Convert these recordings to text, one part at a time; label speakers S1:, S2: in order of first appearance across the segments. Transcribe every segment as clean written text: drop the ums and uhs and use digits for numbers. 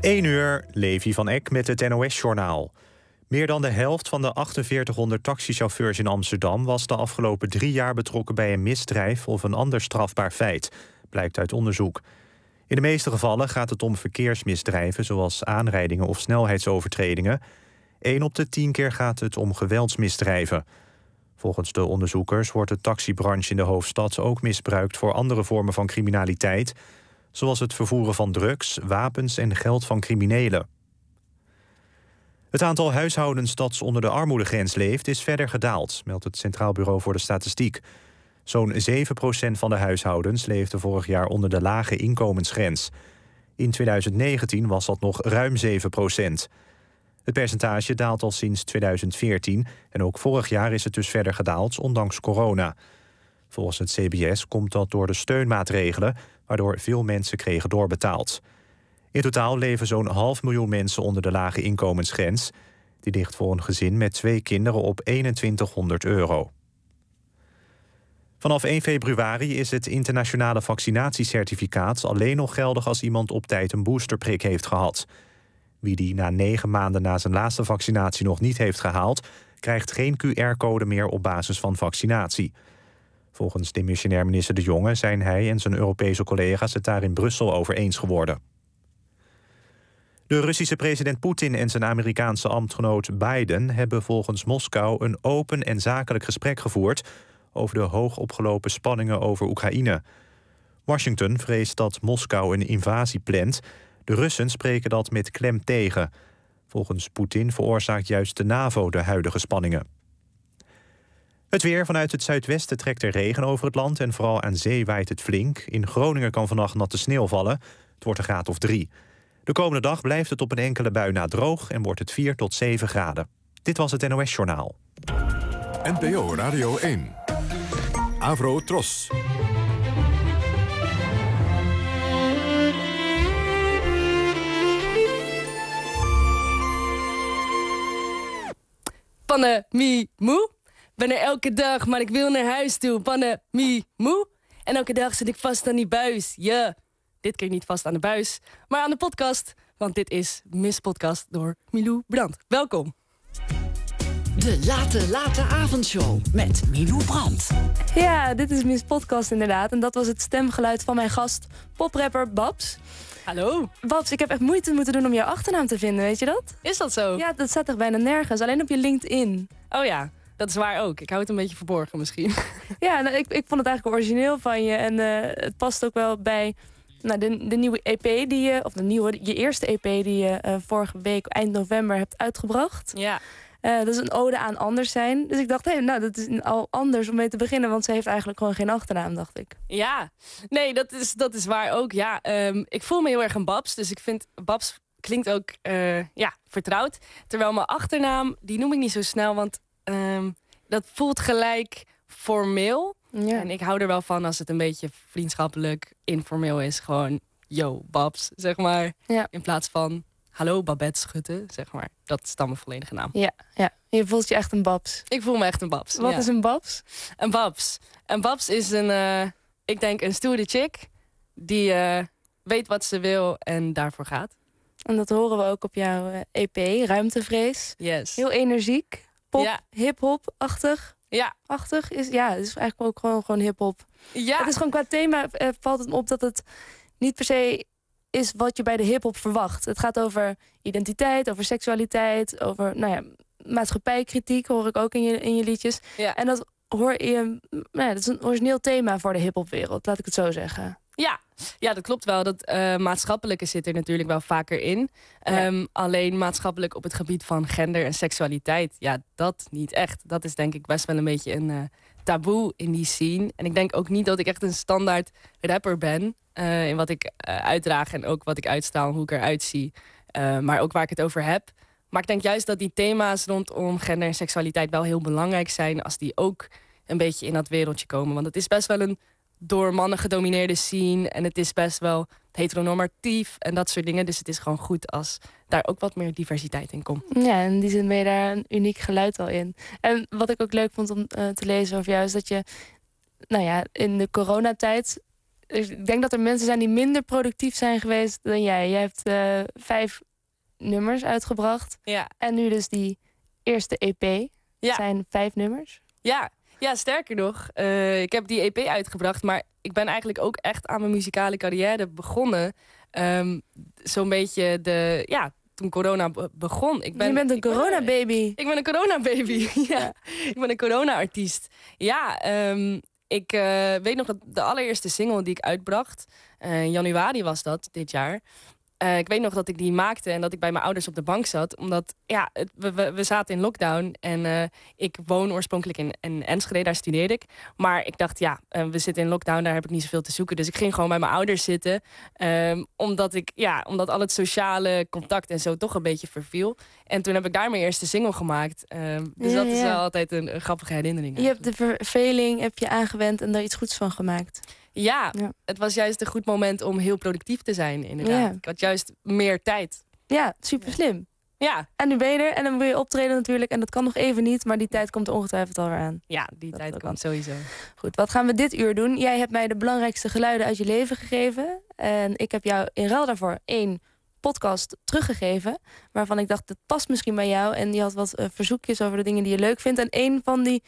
S1: 1 uur, Levi van Eck met het NOS-journaal. Meer dan de helft van de 4800 taxichauffeurs in Amsterdam was de afgelopen 3 jaar betrokken bij een misdrijf of een ander strafbaar feit, blijkt uit onderzoek. In de meeste gevallen gaat het om verkeersmisdrijven, zoals aanrijdingen of snelheidsovertredingen. 1 op de 10 keer gaat het om geweldsmisdrijven. Volgens de onderzoekers wordt de taxibranche in de hoofdstad ook misbruikt voor andere vormen van criminaliteit, zoals het vervoeren van drugs, wapens en geld van criminelen. Het aantal huishoudens dat onder de armoedegrens leeft is verder gedaald, meldt het Centraal Bureau voor de Statistiek. Zo'n 7% van de huishoudens leefde vorig jaar onder de lage inkomensgrens. In 2019 was dat nog ruim 7%. Het percentage daalt al sinds 2014 en ook vorig jaar is het dus verder gedaald, ondanks corona. Volgens het CBS komt dat door de steunmaatregelen, waardoor veel mensen kregen doorbetaald. In totaal leven zo'n 500.000 mensen onder de lage inkomensgrens. Die ligt voor een gezin met 2 kinderen op €2100. Vanaf 1 februari is het internationale vaccinatiecertificaat alleen nog geldig als iemand op tijd een boosterprik heeft gehad. Wie die na 9 maanden na zijn laatste vaccinatie nog niet heeft gehaald, krijgt geen QR-code meer op basis van vaccinatie. Volgens demissionair minister De Jonge zijn hij en zijn Europese collega's het daar in Brussel over eens geworden. De Russische president Poetin en zijn Amerikaanse ambtgenoot Biden hebben volgens Moskou een open en zakelijk gesprek gevoerd over de hoog opgelopen spanningen over Oekraïne. Washington vreest dat Moskou een invasie plant. De Russen spreken dat met klem tegen. Volgens Poetin veroorzaakt juist de NAVO de huidige spanningen. Het weer: vanuit het zuidwesten trekt er regen over het land en vooral aan zee waait het flink. In Groningen kan vannacht natte sneeuw vallen. Het wordt een graad of 3. De komende dag blijft het op een enkele bui na droog en wordt het 4 tot 7 graden. Dit was het NOS-journaal.
S2: NPO Radio 1. Avro Tros.
S3: Panne-mie moe. Ben er elke dag, maar ik wil naar huis toe. Panne-mie moe. En elke dag zit ik vast aan die buis. Ja, dit keer niet vast aan de buis, maar aan de podcast. Want dit is Miss Podcast door Milou Brandt. Welkom.
S4: De late avondshow met Milou Brandt.
S3: Ja, dit is Miss Podcast inderdaad. En dat was het stemgeluid van mijn gast, poprapper Babs. Hallo. Babs, ik heb echt moeite moeten doen om jouw achternaam te vinden, weet je dat? Is dat zo? Ja, dat staat toch bijna nergens, alleen op je LinkedIn. Oh ja, dat is waar ook. Ik hou het een beetje verborgen misschien. Ja, nou, ik vond het eigenlijk origineel van je. En het past ook wel bij de nieuwe EP die je eerste EP die je vorige week eind november hebt uitgebracht. Ja. Dat is een ode aan anders zijn. Dus ik dacht, dat is al anders om mee te beginnen. Want ze heeft eigenlijk gewoon geen achternaam, dacht ik. Ja, nee, dat is waar ook. Ja, ik voel me heel erg een Babs. Dus ik vind, Babs klinkt ook vertrouwd. Terwijl mijn achternaam, die noem ik niet zo snel. Want dat voelt gelijk formeel. Ja. En ik hou er wel van als het een beetje vriendschappelijk, informeel is. Gewoon, yo, Babs, zeg maar. Ja. In plaats van, hallo Babette Schutte, zeg maar. Dat is dan mijn volledige naam. Ja. Je voelt je echt een Babs. Ik voel me echt een Babs. Wat is een Babs? Een Babs is ik denk een stoere chick die weet wat ze wil en daarvoor gaat. En dat horen we ook op jouw EP, Ruimtevrees. Yes. Heel energiek, pop, hip-hop-achtig. Ja. Achtig is, het is eigenlijk ook gewoon hip-hop. Ja. Het is gewoon qua thema valt het me op dat het niet per se is wat je bij de hip-hop verwacht. Het gaat over identiteit, over seksualiteit, over maatschappijkritiek, hoor ik ook in je liedjes. Ja. En dat hoor je, dat is een origineel thema voor de hip-hopwereld, laat ik het zo zeggen. Ja, dat klopt wel. Dat maatschappelijke zit er natuurlijk wel vaker in. Alleen maatschappelijk op het gebied van gender en seksualiteit, dat niet echt. Dat is denk ik best wel een beetje een taboe in die scene. En ik denk ook niet dat ik echt een standaard rapper ben in wat ik uitdraag en ook wat ik uitstraal en hoe ik eruit zie. Maar ook waar ik het over heb. Maar ik denk juist dat die thema's rondom gender en seksualiteit wel heel belangrijk zijn als die ook een beetje in dat wereldje komen. Want het is best wel een door mannen gedomineerde scene en het is best wel heteronormatief en dat soort dingen. Dus het is gewoon goed als daar ook wat meer diversiteit in komt. Ja, in die zin ben je daar een uniek geluid al in. En wat ik ook leuk vond om te lezen over jou is dat je in de coronatijd ik denk dat er mensen zijn die minder productief zijn geweest dan jij. Jij hebt 5 nummers uitgebracht.
S5: Ja.
S3: En nu dus die eerste EP.
S5: Ja.
S3: Zijn 5 nummers.
S5: Ja, sterker nog. Ik heb die EP uitgebracht, maar ik ben eigenlijk ook echt aan mijn muzikale carrière begonnen. Zo'n beetje toen corona begon.
S3: Je bent een corona-baby.
S5: Ik ben een corona-baby, ja. Ik ben een corona-artiest. Ja, ik weet nog dat de allereerste single die ik uitbracht, in januari was dat, dit jaar. Ik weet nog dat ik die maakte en dat ik bij mijn ouders op de bank zat. Omdat, we zaten in lockdown en ik woon oorspronkelijk in Enschede, daar studeerde ik. Maar ik dacht, we zitten in lockdown, daar heb ik niet zoveel te zoeken. Dus ik ging gewoon bij mijn ouders zitten. Omdat al het sociale contact en zo toch een beetje verviel. En toen heb ik daar mijn eerste single gemaakt. Dus dat is wel altijd een grappige herinnering.
S3: Je hebt de verveling heb je aangewend en daar iets goeds van gemaakt.
S5: Ja, het was juist een goed moment om heel productief te zijn, inderdaad. Ja. Ik had juist meer tijd.
S3: Ja, super slim.
S5: Ja.
S3: En nu ben je er en dan wil je optreden natuurlijk. En dat kan nog even niet, maar die tijd komt er ongetwijfeld alweer aan.
S5: Ja, die tijd komt sowieso.
S3: Goed, wat gaan we dit uur doen? Jij hebt mij de belangrijkste geluiden uit je leven gegeven. En ik heb jou in ruil daarvoor 1 podcast teruggegeven. Waarvan ik dacht, dat past misschien bij jou. En die had wat verzoekjes over de dingen die je leuk vindt. En 1 van die...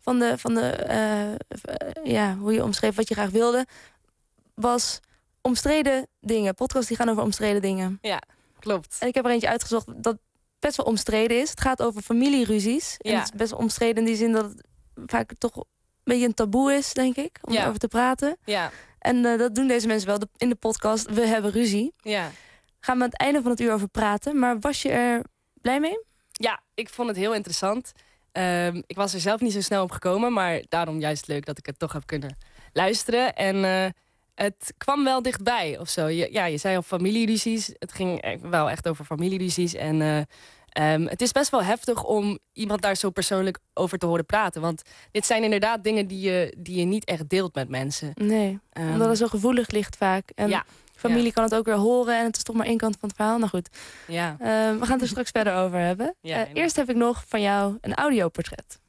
S3: hoe je omschreef wat je graag wilde, was omstreden dingen. Podcasts die gaan over omstreden dingen.
S5: Ja, klopt.
S3: En ik heb er eentje uitgezocht dat best wel omstreden is. Het gaat over familieruzies. Ja. En het is best wel omstreden in die zin dat het vaak toch een beetje een taboe is, denk ik, om erover te praten.
S5: Ja.
S3: En dat doen deze mensen wel in de podcast. We hebben ruzie.
S5: Ja.
S3: Gaan we aan het einde van het uur over praten. Maar was je er blij mee?
S5: Ja, ik vond het heel interessant. Ik was er zelf niet zo snel op gekomen, maar daarom juist leuk dat ik het toch heb kunnen luisteren. En het kwam wel dichtbij of zo. Je zei al familieruzies. Het ging wel echt over familieruzies. En het is best wel heftig om iemand daar zo persoonlijk over te horen praten. Want dit zijn inderdaad dingen die je niet echt deelt met mensen.
S3: Nee, omdat het zo gevoelig ligt vaak. En familie kan het ook weer horen en het is toch maar 1 kant van het verhaal. Nou goed,
S5: ja.
S3: We gaan het er straks verder over hebben.
S5: Ja,
S3: eerst heb ik nog van jou een audioportret.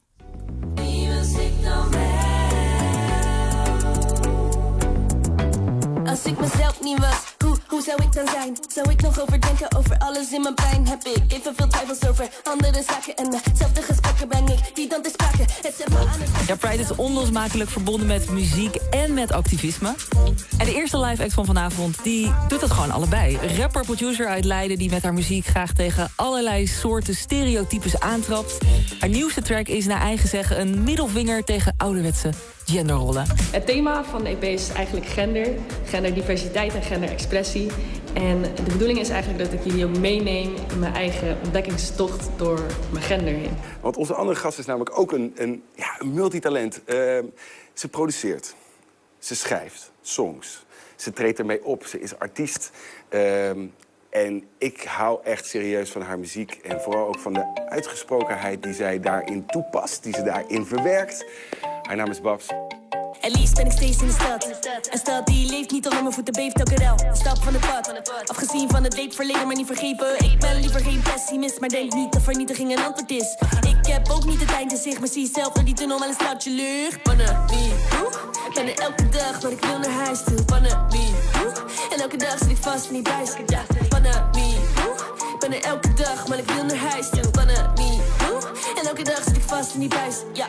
S6: Als ik mezelf niet was, hoe zou ik dan zijn? Zou ik nog overdenken over alles in mijn brein? Heb ik evenveel twijfels over andere zaken en dezelfde gesprekken breng ik die dan te sprake. Het zet me aan het...
S7: Ja, Pride is onlosmakelijk verbonden met muziek en met activisme. En de eerste live act van vanavond, die doet dat gewoon allebei. Rapper-producer uit Leiden die met haar muziek graag tegen allerlei soorten stereotypes aantrapt. Haar nieuwste track is naar eigen zeggen een middelvinger tegen ouderwetse genderrollen.
S5: Het thema van de EP is eigenlijk genderdiversiteit en genderexpressie. En de bedoeling is eigenlijk dat ik jullie ook meeneem in mijn eigen ontdekkingstocht door mijn gender heen.
S8: Want onze andere gast is namelijk ook een multitalent. Ze produceert, ze schrijft songs, ze treedt ermee op, ze is artiest. En ik hou echt serieus van haar muziek en vooral ook van de uitgesprokenheid die zij daarin toepast, die ze daarin verwerkt. Haar naam is Babs.
S6: Het liefst ben ik steeds in de stad. Een stad die leeft niet onder mijn voeten, beeft elke rel. Een stap van het pad. Afgezien van het leedverleden, maar niet vergeven. Ik ben liever geen pessimist, maar denk niet dat vernietiging een antwoord is. Ik heb ook niet het eind in zich, maar zie zelf door die tunnel wel een stapje lucht. Pandemie, ben er elke dag, maar ik wil naar huis toe. Pandemie, en elke dag zit ik vast in die buis. Ja, pandemie, ben er elke dag, maar ik wil naar huis toe. Pandemie, en elke dag zit ik vast in die buis. Ja.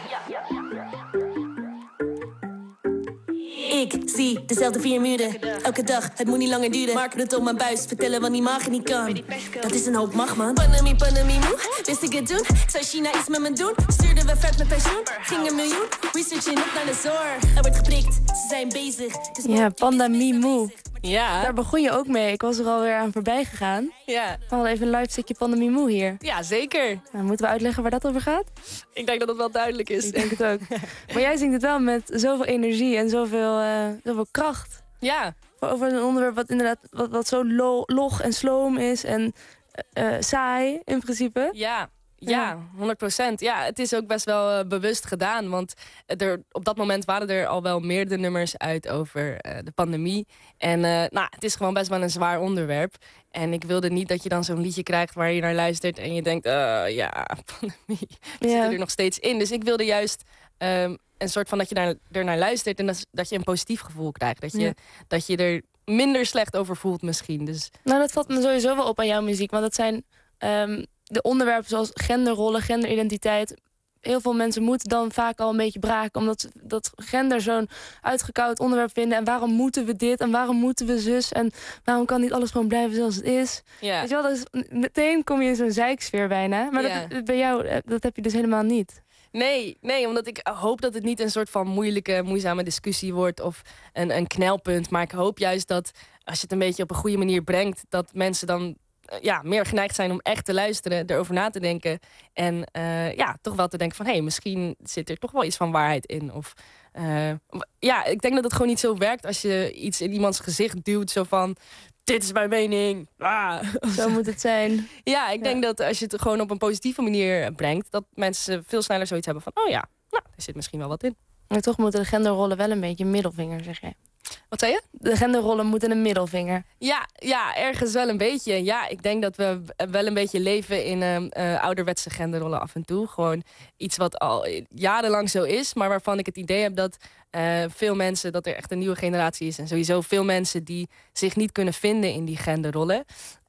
S6: Ik zie dezelfde 4 muren. Elke dag, het moet niet langer duren. Mark het op mijn buis, vertellen wat niet mag en niet kan. Dat is een hoop macht, man. Pandemie moe, wist ik het doen? Zou China iets met me doen? Stuurden we vet met pensioen? Ging 1 miljoen? Researchen op naar de zorg. Er wordt geprikt, ze zijn bezig. Dus
S3: ja, pandemie moe.
S5: Ja.
S3: Daar begon je ook mee. Ik was er alweer aan voorbij gegaan.
S5: Ja.
S3: We hadden even een live stukje pandemie moe hier.
S5: Ja, zeker.
S3: Nou, moeten we uitleggen waar dat over gaat?
S5: Ik denk dat het wel duidelijk is.
S3: Ik denk het ook. Maar jij zingt het wel met zoveel energie en zoveel kracht.
S5: Ja.
S3: Over een onderwerp wat inderdaad wat zo log en sloom is en saai in principe.
S5: Ja, 100%. Ja, het is ook best wel bewust gedaan. Want op dat moment waren er al wel meerdere nummers uit over de pandemie. En het is gewoon best wel een zwaar onderwerp. En ik wilde niet dat je dan zo'n liedje krijgt waar je naar luistert en je denkt, pandemie. We zitten er nog steeds in. Dus ik wilde juist een soort van dat je ernaar luistert en dat je een positief gevoel krijgt. Dat je er minder slecht over voelt misschien. Dus,
S3: nou, dat valt me sowieso wel op aan jouw muziek. Want dat zijn de onderwerpen zoals genderrollen, genderidentiteit. Heel veel mensen moeten dan vaak al een beetje braken, omdat ze dat gender zo'n uitgekoud onderwerp vinden. En waarom moeten we dit? En waarom moeten we zus? En waarom kan niet alles gewoon blijven zoals het is? Ja. Weet je wel, dus meteen kom je in zo'n zeiksfeer bijna. Maar dat, bij jou, dat heb je dus helemaal niet.
S5: Nee, omdat ik hoop dat het niet een soort van moeizame discussie wordt of een knelpunt. Maar ik hoop juist dat als je het een beetje op een goede manier brengt, dat mensen dan meer geneigd zijn om echt te luisteren, erover na te denken. En toch wel te denken van, hey, misschien zit er toch wel iets van waarheid in. Of ik denk dat het gewoon niet zo werkt als je iets in iemands gezicht duwt, zo van, dit is mijn mening.
S3: Zo moet het zijn.
S5: Ja, ik denk dat als je het gewoon op een positieve manier brengt, dat mensen veel sneller zoiets hebben van, er zit misschien wel wat in.
S3: Maar toch moeten de genderrollen wel een beetje een middelvinger, zeg jij.
S5: Wat zei je?
S3: De genderrollen moeten een middelvinger.
S5: Ja, ergens wel een beetje. Ja, ik denk dat we wel een beetje leven in ouderwetse genderrollen af en toe. Gewoon iets wat al jarenlang zo is, maar waarvan ik het idee heb dat veel mensen, dat er echt een nieuwe generatie is. En sowieso veel mensen die zich niet kunnen vinden in die genderrollen.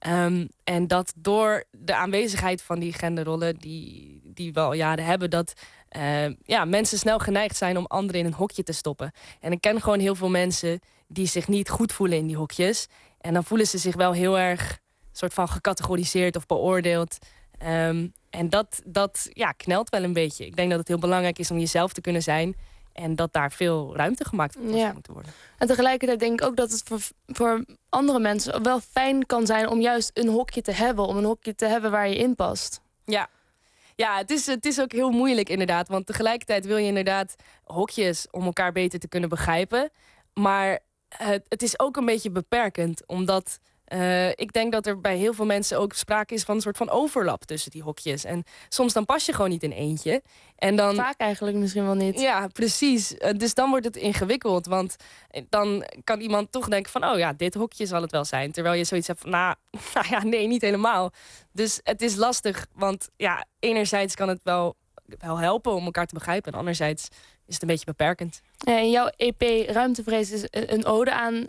S5: En dat door de aanwezigheid van die genderrollen die we al jaren hebben, dat mensen snel geneigd zijn om anderen in een hokje te stoppen. En ik ken gewoon heel veel mensen die zich niet goed voelen in die hokjes. En dan voelen ze zich wel heel erg soort van gecategoriseerd of beoordeeld. En dat knelt wel een beetje. Ik denk dat het heel belangrijk is om jezelf te kunnen zijn. En dat daar veel ruimte gemaakt moet worden. En
S3: tegelijkertijd denk ik ook dat het voor andere mensen wel fijn kan zijn om juist een hokje te hebben. Om een hokje te hebben waar je in past.
S5: Ja, het is ook heel moeilijk inderdaad. Want tegelijkertijd wil je inderdaad hokjes om elkaar beter te kunnen begrijpen. Maar het is ook een beetje beperkend. Omdat ik denk dat er bij heel veel mensen ook sprake is van een soort van overlap tussen die hokjes. En soms dan pas je gewoon niet in eentje. En dan,
S3: vaak eigenlijk misschien wel niet.
S5: Ja, precies. Dus dan wordt het ingewikkeld. Want dan kan iemand toch denken van, dit hokje zal het wel zijn. Terwijl je zoiets hebt van, nee, niet helemaal. Dus het is lastig. Want enerzijds kan het wel helpen om elkaar te begrijpen. En anderzijds is het een beetje beperkend.
S3: En jouw EP Ruimtevrees is een ode aan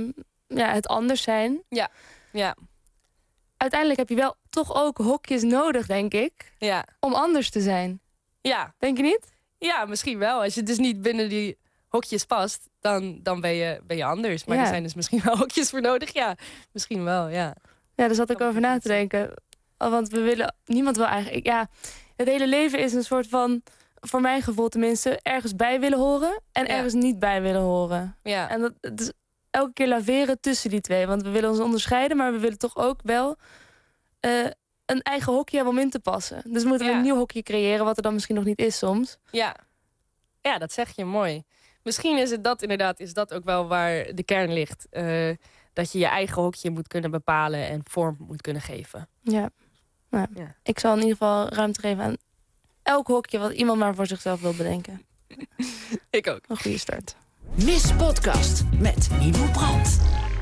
S3: het anders zijn.
S5: Ja.
S3: Uiteindelijk heb je wel toch ook hokjes nodig, denk ik.
S5: Ja.
S3: Om anders te zijn.
S5: Ja.
S3: Denk je niet?
S5: Ja, misschien wel. Als je dus niet binnen die hokjes past, dan ben je anders. Maar er zijn dus misschien wel hokjes voor nodig. Ja, misschien wel, ja.
S3: Ja, daar zat ik over na te denken. Want niemand wil eigenlijk... Ja, het hele leven is een soort van, voor mijn gevoel tenminste, ergens bij willen horen en ergens niet bij willen horen.
S5: Ja.
S3: En dat is elke keer laveren tussen die twee. Want we willen ons onderscheiden, maar we willen toch ook wel een eigen hokje hebben om in te passen. Dus moeten we een nieuw hokje creëren, wat er dan misschien nog niet is soms.
S5: Ja, dat zeg je mooi. Misschien is het dat inderdaad, is dat ook wel waar de kern ligt. Dat je je eigen hokje moet kunnen bepalen en vorm moet kunnen geven.
S3: Ja. Nou, ik zal in ieder geval ruimte geven aan elk hokje wat iemand maar voor zichzelf wil bedenken.
S5: Ik ook.
S3: Een goede start.
S4: Miss Podcast met Milou Brandt.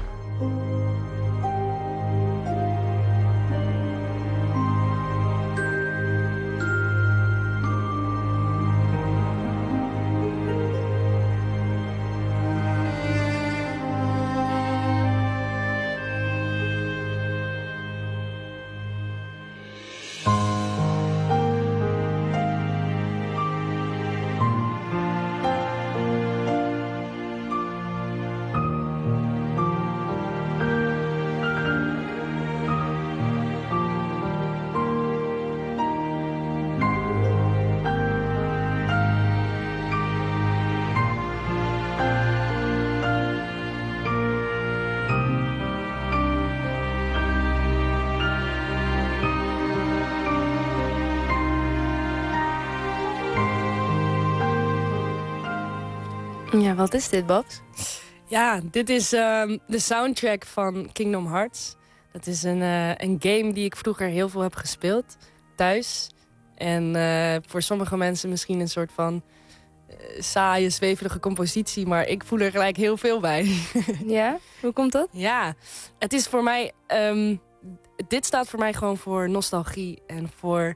S3: Ja, wat is dit, Babs?
S5: Ja, dit is de soundtrack van Kingdom Hearts. Dat is een game die ik vroeger heel veel heb gespeeld, thuis. En voor sommige mensen misschien een soort van saaie, zweverige compositie. Maar ik voel er gelijk heel veel bij.
S3: Ja? Hoe komt dat?
S5: Ja, het is voor mij... dit staat voor mij gewoon voor nostalgie en voor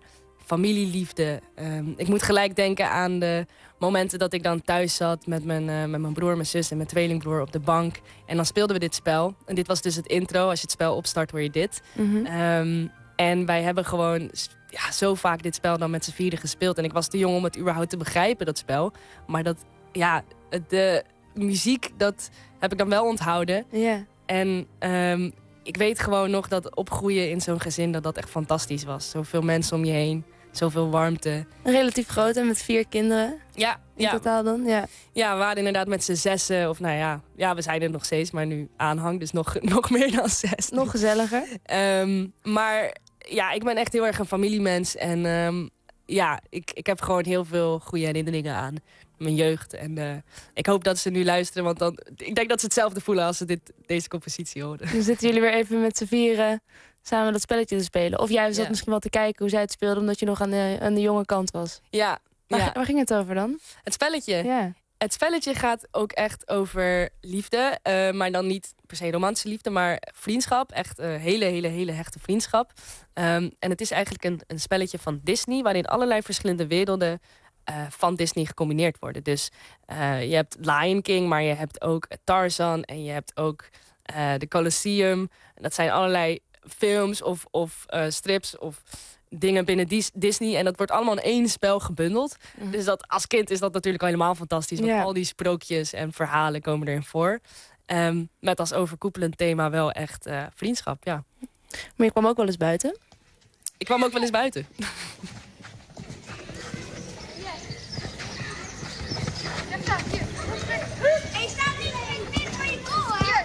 S5: familieliefde. Ik moet gelijk denken aan de momenten dat ik dan thuis zat met mijn broer, mijn zus en mijn tweelingbroer op de bank. En dan speelden we dit spel. En dit was dus het intro. Als je het spel opstart hoor je dit. En wij hebben gewoon zo vaak dit spel dan met z'n vieren gespeeld. En ik was te jong om het überhaupt te begrijpen, dat spel. Maar de muziek, dat heb ik dan wel onthouden.
S3: Ja.
S5: En ik weet gewoon nog dat opgroeien in zo'n gezin, dat echt fantastisch was. Zoveel mensen om je heen, zoveel warmte.
S3: Relatief groot en met 4 kinderen.
S5: Ja.
S3: In totaal dan, ja.
S5: Ja, we waren inderdaad met z'n 6. Of we zijn er nog steeds, maar nu aanhang. Dus nog meer dan 6.
S3: Nog gezelliger.
S5: Maar ja, ik ben echt heel erg een familiemens. En ik heb gewoon heel veel goede herinneringen aan mijn jeugd. En ik hoop dat ze nu luisteren, want ik denk dat ze hetzelfde voelen als ze deze compositie horen.
S3: Dan zitten jullie weer even met z'n vieren samen dat spelletje te spelen. Of jij zat misschien wel te kijken hoe zij het speelden, omdat je nog aan de jonge kant was.
S5: Ja.
S3: Waar ging het over dan?
S5: Het spelletje?
S3: Ja.
S5: Het spelletje gaat ook echt over liefde. Maar dan niet per se romantische liefde, maar vriendschap. Echt hele hechte vriendschap. En het is eigenlijk een spelletje van Disney, waarin allerlei verschillende werelden van Disney gecombineerd worden. Dus je hebt Lion King, maar je hebt ook Tarzan en je hebt ook de Colosseum. En dat zijn allerlei films of strips of dingen binnen Disney. En dat wordt allemaal in één spel gebundeld. Dus dat, als kind is dat natuurlijk al helemaal fantastisch. Want al die sprookjes en verhalen komen erin voor. Met als overkoepelend thema wel echt vriendschap, ja.
S3: Maar je kwam ook wel eens buiten?
S5: Ik kwam ook wel eens buiten.
S6: Hey, staat niet in het van je goal, hè?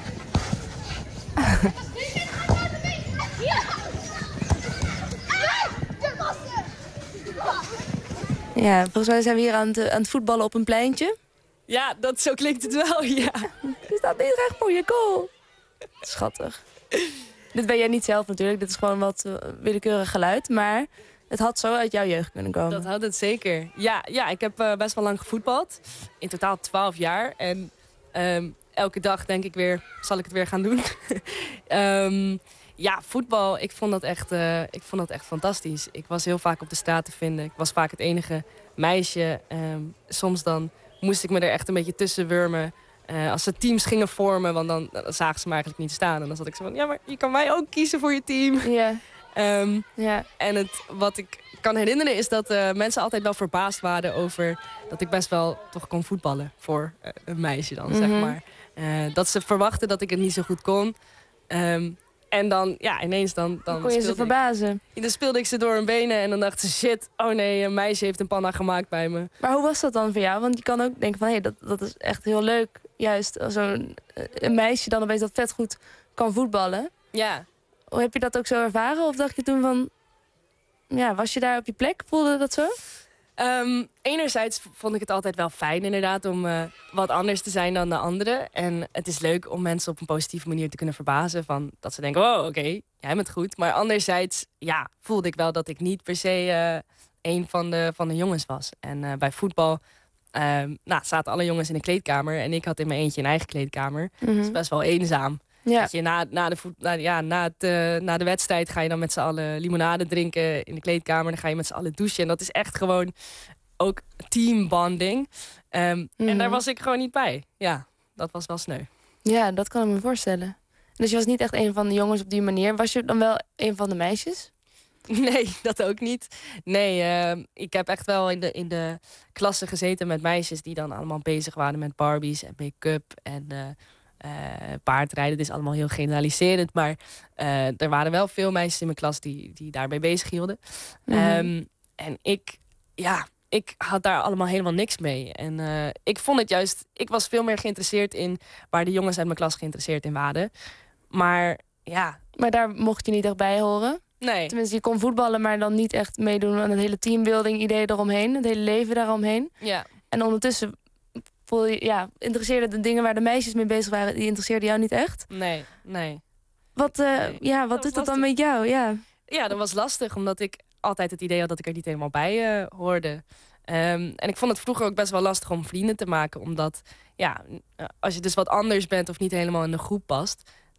S3: Ja, volgens mij zijn we hier aan het voetballen op een pleintje.
S5: Ja, zo klinkt het wel, ja.
S3: Je staat niet recht voor je goal. Schattig. Dit ben jij niet zelf natuurlijk. Dit is gewoon wat willekeurig geluid. Maar het had zo uit jouw jeugd kunnen komen.
S5: Dat had het zeker. Ja, ik heb best wel lang gevoetbald. In totaal 12 jaar. En elke dag denk ik weer, zal ik het weer gaan doen? Ja, voetbal, ik vond dat echt fantastisch. Ik was heel vaak op de straat te vinden. Ik was vaak het enige meisje. Soms dan moest ik me er echt een beetje tussen wurmen. Als ze teams gingen vormen, want dan zagen ze me eigenlijk niet staan. En dan zat ik zo van, ja, maar je kan mij ook kiezen voor je team.
S3: Ja.
S5: En wat ik kan herinneren is dat mensen altijd wel verbaasd waren over dat ik best wel toch kon voetballen voor een meisje dan, zeg maar. Dat ze verwachten dat ik het niet zo goed kon. En dan, ja, ineens dan
S3: kon je ze verbazen.
S5: Dan speelde ik ze door hun benen en dan dacht ze, shit, oh nee, een meisje heeft een panna gemaakt bij me.
S3: Maar hoe was dat dan voor jou? Want je kan ook denken van, hé, dat is echt heel leuk. Juist als een meisje dan opeens dat vet goed kan voetballen.
S5: Ja.
S3: Heb je dat ook zo ervaren? Of dacht je toen van, ja, was je daar op je plek? Voelde dat zo?
S5: Enerzijds vond ik het altijd wel fijn inderdaad om wat anders te zijn dan de anderen. En het is leuk om mensen op een positieve manier te kunnen verbazen. Van dat ze denken, oh oké, jij bent goed. Maar anderzijds voelde ik wel dat ik niet per se een van de jongens was. En bij voetbal zaten alle jongens in een kleedkamer. En ik had in mijn eentje een eigen kleedkamer. Dat is best wel eenzaam. Ja. Dat je na de wedstrijd ga je dan met z'n allen limonade drinken in de kleedkamer. Dan ga je met z'n allen douchen. En dat is echt gewoon ook teambonding. En daar was ik gewoon niet bij. Ja, dat was wel sneu.
S3: Ja, dat kan ik me voorstellen. Dus je was niet echt een van de jongens op die manier. Was je dan wel een van de meisjes?
S5: Nee, dat ook niet. Nee, ik heb echt wel in de klasse gezeten met meisjes die dan allemaal bezig waren met Barbies en make-up en paardrijden. Het is allemaal heel generaliserend, maar er waren wel veel meisjes in mijn klas die daarbij bezig hielden. En ik had daar allemaal helemaal niks mee. En ik vond het juist, ik was veel meer geïnteresseerd in waar de jongens uit mijn klas geïnteresseerd in waren. Maar ja.
S3: Maar daar mocht je niet echt bij horen?
S5: Nee.
S3: Tenminste, je kon voetballen, maar dan niet echt meedoen aan het hele teambuilding idee eromheen. Het hele leven daaromheen. Ja. En ondertussen interesseerden de dingen waar de meisjes mee bezig waren, die interesseerden jou niet echt?
S5: Nee.
S3: Wat doet dat dan met jou?
S5: Ja, dat was lastig, omdat ik altijd het idee had dat ik er niet helemaal bij hoorde. En ik vond het vroeger ook best wel lastig om vrienden te maken, omdat als je dus wat anders bent of niet helemaal in de groep past,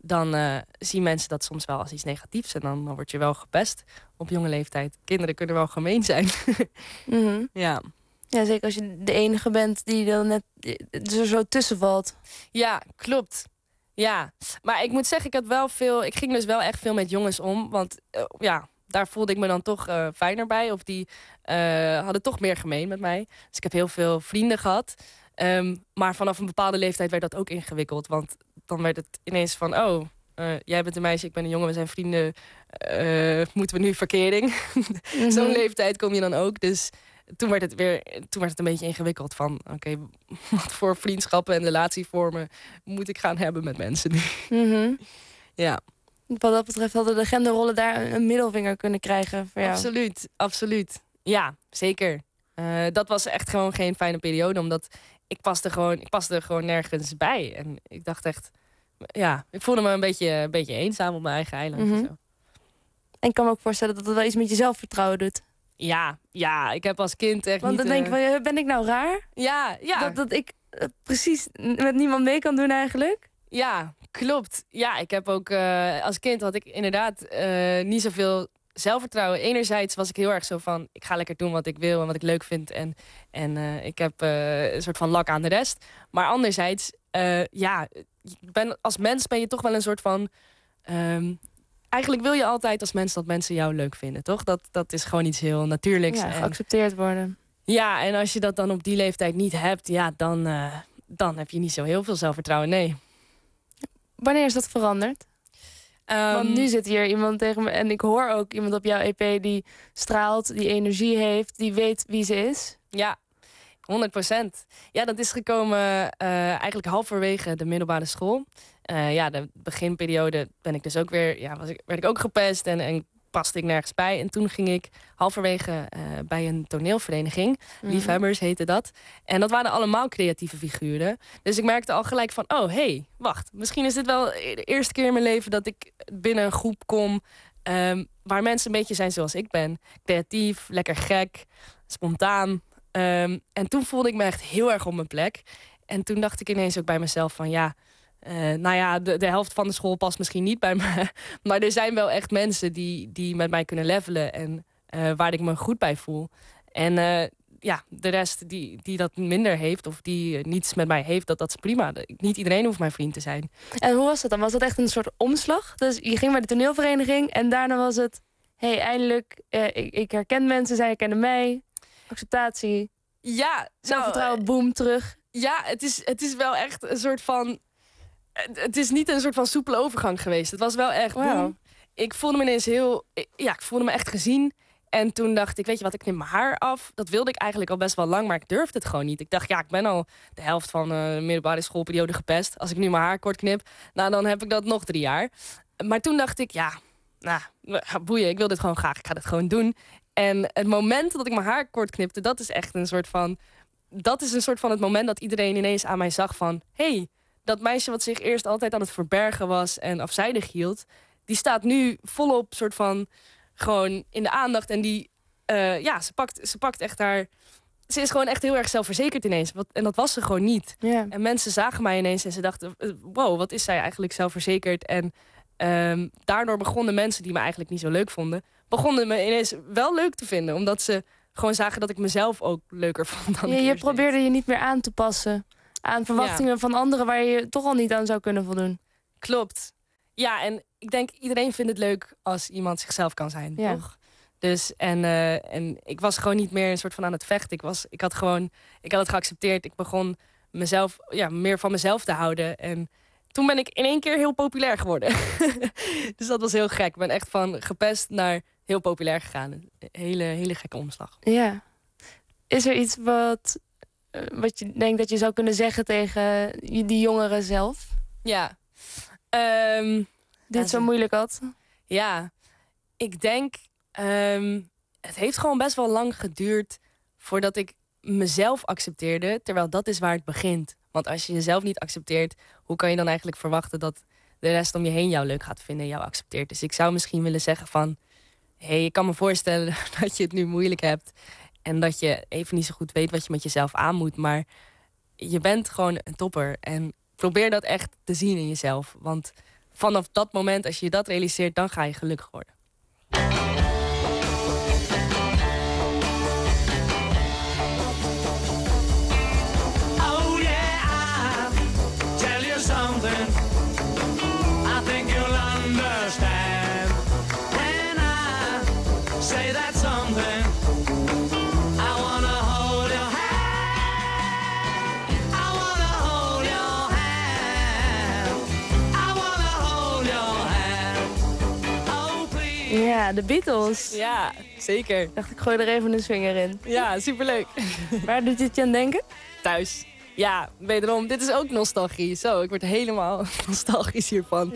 S5: dan zien mensen dat soms wel als iets negatiefs. En dan word je wel gepest op jonge leeftijd. Kinderen kunnen wel gemeen zijn.
S3: Mm-hmm.
S5: Ja.
S3: Ja, zeker als je de enige bent die dan net er zo tussen valt.
S5: Ja, klopt. Ja, maar ik moet zeggen, ik ging dus wel echt veel met jongens om. Want daar voelde ik me dan toch fijner bij. Of die hadden toch meer gemeen met mij. Dus ik heb heel veel vrienden gehad. Maar vanaf een bepaalde leeftijd werd dat ook ingewikkeld. Want dan werd het ineens van, jij bent een meisje, ik ben een jongen, we zijn vrienden. Moeten we nu verkering?
S3: Mm-hmm.
S5: Zo'n leeftijd kom je dan ook. Dus toen werd het een beetje ingewikkeld van, oké, wat voor vriendschappen en relatievormen moet ik gaan hebben met mensen nu?
S3: Mm-hmm.
S5: Ja.
S3: Wat dat betreft hadden de genderrollen daar een middelvinger kunnen krijgen voor jou.
S5: Absoluut. Ja, zeker. Dat was echt gewoon geen fijne periode, omdat ik paste gewoon nergens bij. En ik dacht echt, ik voelde me een beetje eenzaam op mijn eigen eiland.
S3: Mm-hmm.
S5: Zo.
S3: En ik kan me ook voorstellen dat het wel iets met je zelfvertrouwen doet.
S5: Ja, ik heb als kind echt
S3: Want
S5: niet...
S3: dan denk ik van, ben ik nou raar?
S5: Ja.
S3: Dat ik precies met niemand mee kan doen eigenlijk?
S5: Ja, klopt. Ja, ik heb ook als kind had ik inderdaad niet zoveel zelfvertrouwen. Enerzijds was ik heel erg zo van, ik ga lekker doen wat ik wil en wat ik leuk vind. En ik heb een soort van lak aan de rest. Maar anderzijds, als mens ben je toch wel een soort van... eigenlijk wil je altijd als mens dat mensen jou leuk vinden, toch? Dat is gewoon iets heel natuurlijks.
S3: Ja, geaccepteerd worden.
S5: Ja, en als je dat dan op die leeftijd niet hebt, dan heb je niet zo heel veel zelfvertrouwen, nee.
S3: Wanneer is dat veranderd? Want nu zit hier iemand tegen me en ik hoor ook iemand op jouw EP die straalt, die energie heeft, die weet wie ze is.
S5: Ja, 100%. Ja, dat is gekomen eigenlijk halverwege de middelbare school. De beginperiode ben ik dus ook weer, werd ik ook gepest en paste ik nergens bij. En toen ging ik halverwege bij een toneelvereniging. Mm-hmm. Liefhebbers heette dat. En dat waren allemaal creatieve figuren. Dus ik merkte al gelijk van, wacht. Misschien is dit wel de eerste keer in mijn leven dat ik binnen een groep kom waar mensen een beetje zijn zoals ik ben. Creatief, lekker gek, spontaan. En toen voelde ik me echt heel erg op mijn plek. En toen dacht ik ineens ook bij mezelf van, de helft van de school past misschien niet bij me. Maar er zijn wel echt mensen die met mij kunnen levelen. En waar ik me goed bij voel. En de rest die dat minder heeft of die niets met mij heeft, dat is prima. Niet iedereen hoeft mijn vriend te zijn.
S3: En hoe was dat dan? Was dat echt een soort omslag? Dus je ging bij de toneelvereniging en daarna was het... eindelijk, ik herken mensen, zij herkennen mij. Acceptatie.
S5: Ja.
S3: Zelfvertrouwen, boom, terug.
S5: Ja, het is wel echt een soort van... Het is niet een soort van soepele overgang geweest. Het was wel echt... Wow. Ik voelde me ineens ik voelde me echt gezien. En toen dacht ik, weet je wat, ik neem mijn haar af. Dat wilde ik eigenlijk al best wel lang, maar ik durfde het gewoon niet. Ik dacht, ik ben al de helft van de middelbare schoolperiode gepest. Als ik nu mijn haar kort knip, dan heb ik dat nog 3 jaar. Maar toen dacht ik, boeien, ik wil dit gewoon graag. Ik ga dit gewoon doen. En het moment dat ik mijn haar kort knipte, dat is een soort van het moment dat iedereen ineens aan mij zag van... Hey, dat meisje wat zich eerst altijd aan het verbergen was en afzijdig hield, die staat nu volop soort van gewoon in de aandacht. En die, ze pakt echt haar... Ze is gewoon echt heel erg zelfverzekerd ineens. En dat was ze gewoon niet.
S3: Yeah.
S5: En mensen zagen mij ineens en ze dachten, wow, wat is zij eigenlijk zelfverzekerd? En daardoor begonnen mensen die me eigenlijk niet zo leuk vonden, begonnen me ineens wel leuk te vinden. Omdat ze gewoon zagen dat ik mezelf ook leuker vond dan
S3: je probeerde je niet meer aan te passen aan verwachtingen van anderen waar je toch al niet aan zou kunnen voldoen.
S5: Klopt. Ja, en ik denk iedereen vindt het leuk als iemand zichzelf kan zijn, toch? Dus, en ik was gewoon niet meer een soort van aan het vechten. Ik had het geaccepteerd. Ik begon mezelf, meer van mezelf te houden. En toen ben ik in één keer heel populair geworden. Dus dat was heel gek. Ik ben echt van gepest naar heel populair gegaan. Een hele gekke omslag.
S3: Ja. Is er iets wat je denkt dat je zou kunnen zeggen tegen die jongeren zelf?
S5: Ja.
S3: Die het zo moeilijk had?
S5: Ja. Ik denk... het heeft gewoon best wel lang geduurd voordat ik mezelf accepteerde. Terwijl dat is waar het begint. Want als je jezelf niet accepteert, hoe kan je dan eigenlijk verwachten dat de rest om je heen jou leuk gaat vinden en jou accepteert? Dus ik zou misschien willen zeggen van, ik kan me voorstellen dat je het nu moeilijk hebt en dat je even niet zo goed weet wat je met jezelf aan moet. Maar je bent gewoon een topper en probeer dat echt te zien in jezelf. Want vanaf dat moment, als je dat realiseert, dan ga je gelukkig worden.
S3: Ja, de Beatles.
S5: Ja, zeker.
S3: Dacht ik gooi er even een swinger in.
S5: Ja, superleuk.
S3: Waar doet dit je aan denken?
S5: Thuis. Ja, wederom. Dit is ook nostalgie. Zo, ik word helemaal nostalgisch hiervan.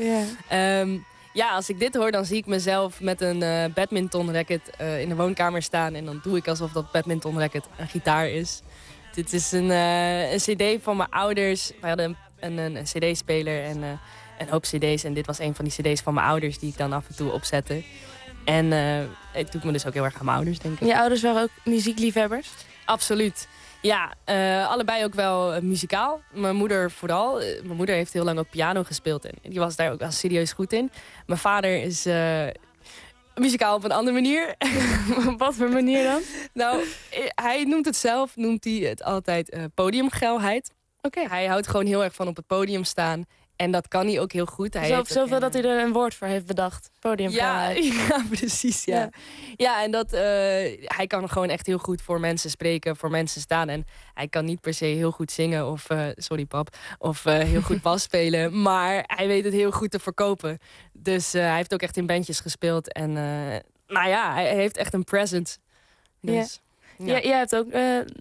S5: Ja, als ik dit hoor, dan zie ik mezelf met een badmintonracket in de woonkamer staan. En dan doe ik alsof dat badmintonracket een gitaar is. Dit is een cd van mijn ouders. We hadden een cd-speler en een hoop cd's. En dit was een van die cd's van mijn ouders die ik dan af en toe opzette. En het doet me dus ook heel erg aan mijn ouders, denk ik.
S3: En je ouders waren ook muziekliefhebbers?
S5: Absoluut. Ja, allebei ook wel muzikaal. Mijn moeder vooral. Mijn moeder heeft heel lang ook piano gespeeld. En die was daar ook wel serieus goed in. Mijn vader is muzikaal op een andere manier.
S3: Wat voor manier dan?
S5: Nou, hij noemt het altijd podiumgeilheid.
S3: Oké.
S5: Hij houdt gewoon heel erg van op het podium staan. En dat kan hij ook heel goed.
S3: Zoveel dat hij er een woord voor heeft bedacht. Podiumgeilheid.
S5: Ja, precies. Ja, en hij kan gewoon echt heel goed voor mensen spreken, voor mensen staan. En hij kan niet per se heel goed zingen of, sorry pap, of heel goed bas spelen. Maar hij weet het heel goed te verkopen. Dus hij heeft ook echt in bandjes gespeeld. En nou ja, hij heeft echt een presence. Dus,
S3: ja. Jij hebt ook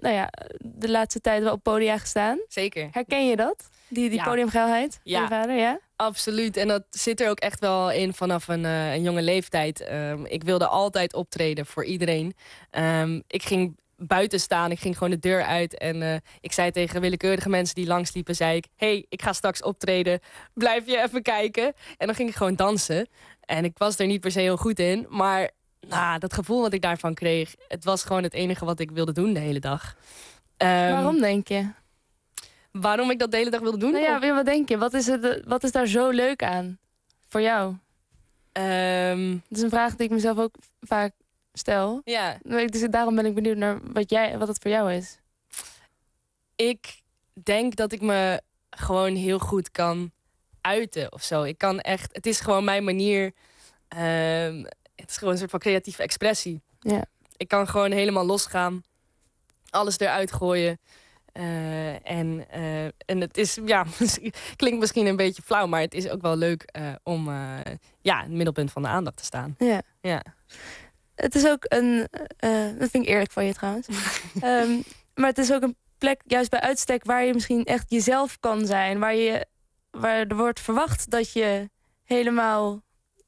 S3: de laatste tijd wel op podia gestaan.
S5: Zeker.
S3: Herken je dat? Die podiumgeilheid van je vader, ja?
S5: Absoluut. En dat zit er ook echt wel in vanaf een jonge leeftijd. Ik wilde altijd optreden voor iedereen. Ik ging buiten staan, ik ging gewoon de deur uit. En ik zei tegen willekeurige mensen die langsliepen, zei ik, hey, ik ga straks optreden. Blijf je even kijken? En dan ging ik gewoon dansen. En ik was er niet per se heel goed in. Maar dat gevoel wat ik daarvan kreeg, het was gewoon het enige wat ik wilde doen de hele dag.
S3: Waarom denk je?
S5: Waarom ik dat de hele dag wilde doen?
S3: Nou ja, wat denk je? Wat is daar zo leuk aan voor jou? Dat is een vraag die ik mezelf ook vaak stel.
S5: Ja.
S3: Dus daarom ben ik benieuwd naar wat het voor jou is.
S5: Ik denk dat ik me gewoon heel goed kan uiten of zo. Ik kan echt, het is gewoon mijn manier. Het is gewoon een soort van creatieve expressie.
S3: Ja.
S5: Ik kan gewoon helemaal losgaan. Alles eruit gooien. En het is, klinkt misschien een beetje flauw, maar het is ook wel leuk om in het middelpunt van de aandacht te staan.
S3: Ja. Het is ook dat vind ik eerlijk van je trouwens. Maar het is ook een plek, juist bij uitstek, waar je misschien echt jezelf kan zijn. Waar er wordt verwacht dat je helemaal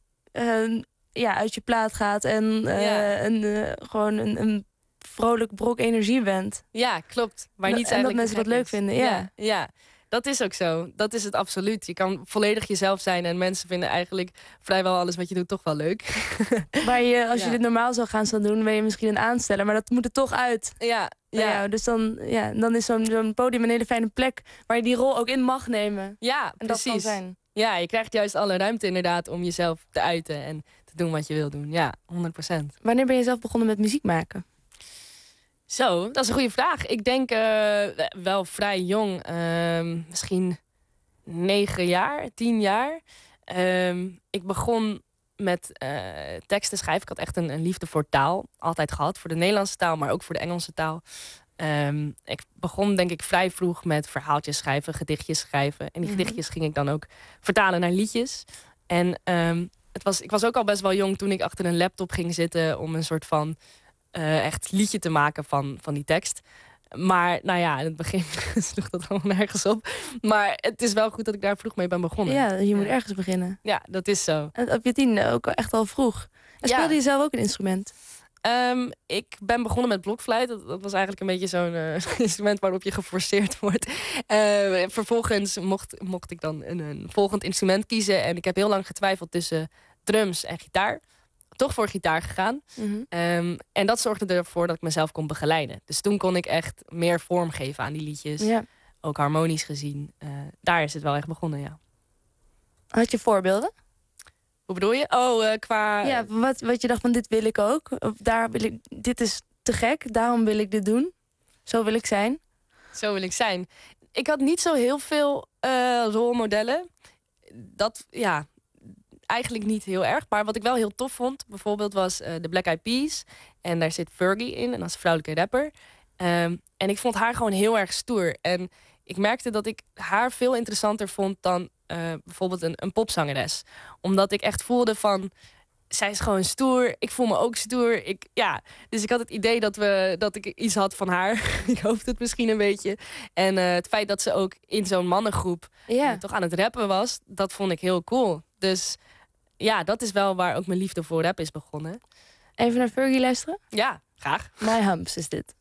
S3: uit je plaat gaat en gewoon een vrolijk brok energie bent.
S5: Ja, klopt. Maar niet
S3: en dat mensen dat leuk vinden.
S5: Ja, dat is ook zo. Dat is het absoluut. Je kan volledig jezelf zijn en mensen vinden eigenlijk vrijwel alles wat je doet toch wel leuk.
S3: Als je dit normaal zou gaan doen, ben je misschien een aansteller, maar dat moet er toch uit.
S5: Ja.
S3: Jou. Dus dan is zo'n podium een hele fijne plek waar je die rol ook in mag nemen.
S5: Ja,
S3: en
S5: precies.
S3: Dat kan zijn.
S5: Ja, je krijgt juist alle ruimte inderdaad om jezelf te uiten en te doen wat je wil doen. Ja, 100%.
S3: Wanneer ben je zelf begonnen met muziek maken?
S5: Zo, dat is een goede vraag. Ik denk wel vrij jong. Misschien 9 jaar, 10 jaar. Ik begon met teksten schrijven. Ik had echt een liefde voor taal. Altijd gehad. Voor de Nederlandse taal, maar ook voor de Engelse taal. Ik begon denk ik vrij vroeg met verhaaltjes schrijven, gedichtjes schrijven. En die gedichtjes ging ik dan ook vertalen naar liedjes. En ik was ook al best wel jong toen ik achter een laptop ging zitten om een soort van echt liedje te maken van die tekst. Maar nou ja, in het begin sloeg dat allemaal nergens op. Maar het is wel goed dat ik daar vroeg mee ben begonnen.
S3: Ja, je moet ergens beginnen.
S5: Ja, dat is zo.
S3: En op je 10 ook echt al vroeg. En speelde je zelf ook een instrument?
S5: Ik ben begonnen met blokfluit. Dat was eigenlijk een beetje zo'n instrument waarop je geforceerd wordt. Vervolgens mocht ik dan een volgend instrument kiezen. En ik heb heel lang getwijfeld tussen drums en gitaar. Toch voor gitaar gegaan. En dat zorgde ervoor dat ik mezelf kon begeleiden. Dus toen kon ik echt meer vorm geven aan die liedjes. Ja. Ook harmonisch gezien. Daar is het wel echt begonnen, ja.
S3: Had je voorbeelden?
S5: Hoe bedoel je? Qua...
S3: Ja, wat je dacht van dit wil ik ook. Of dit is te gek, daarom wil ik dit doen. Zo wil ik zijn.
S5: Zo wil ik zijn. Ik had niet zo heel veel rolmodellen. Dat, eigenlijk niet heel erg. Maar wat ik wel heel tof vond, bijvoorbeeld was de Black Eyed Peas. En daar zit Fergie in, en dat is een vrouwelijke rapper. En ik vond haar gewoon heel erg stoer. En ik merkte dat ik haar veel interessanter vond dan bijvoorbeeld een popzangeres. Omdat ik echt voelde van, zij is gewoon stoer. Ik voel me ook stoer. Dus ik had het idee dat ik iets had van haar. Ik hoopte het misschien een beetje. En het feit dat ze ook in zo'n mannengroep toch aan het rappen was, dat vond ik heel cool. Dus ja, dat is wel waar ook mijn liefde voor rap is begonnen.
S3: Even naar Fergie luisteren?
S5: Ja, graag.
S3: My Humps is dit.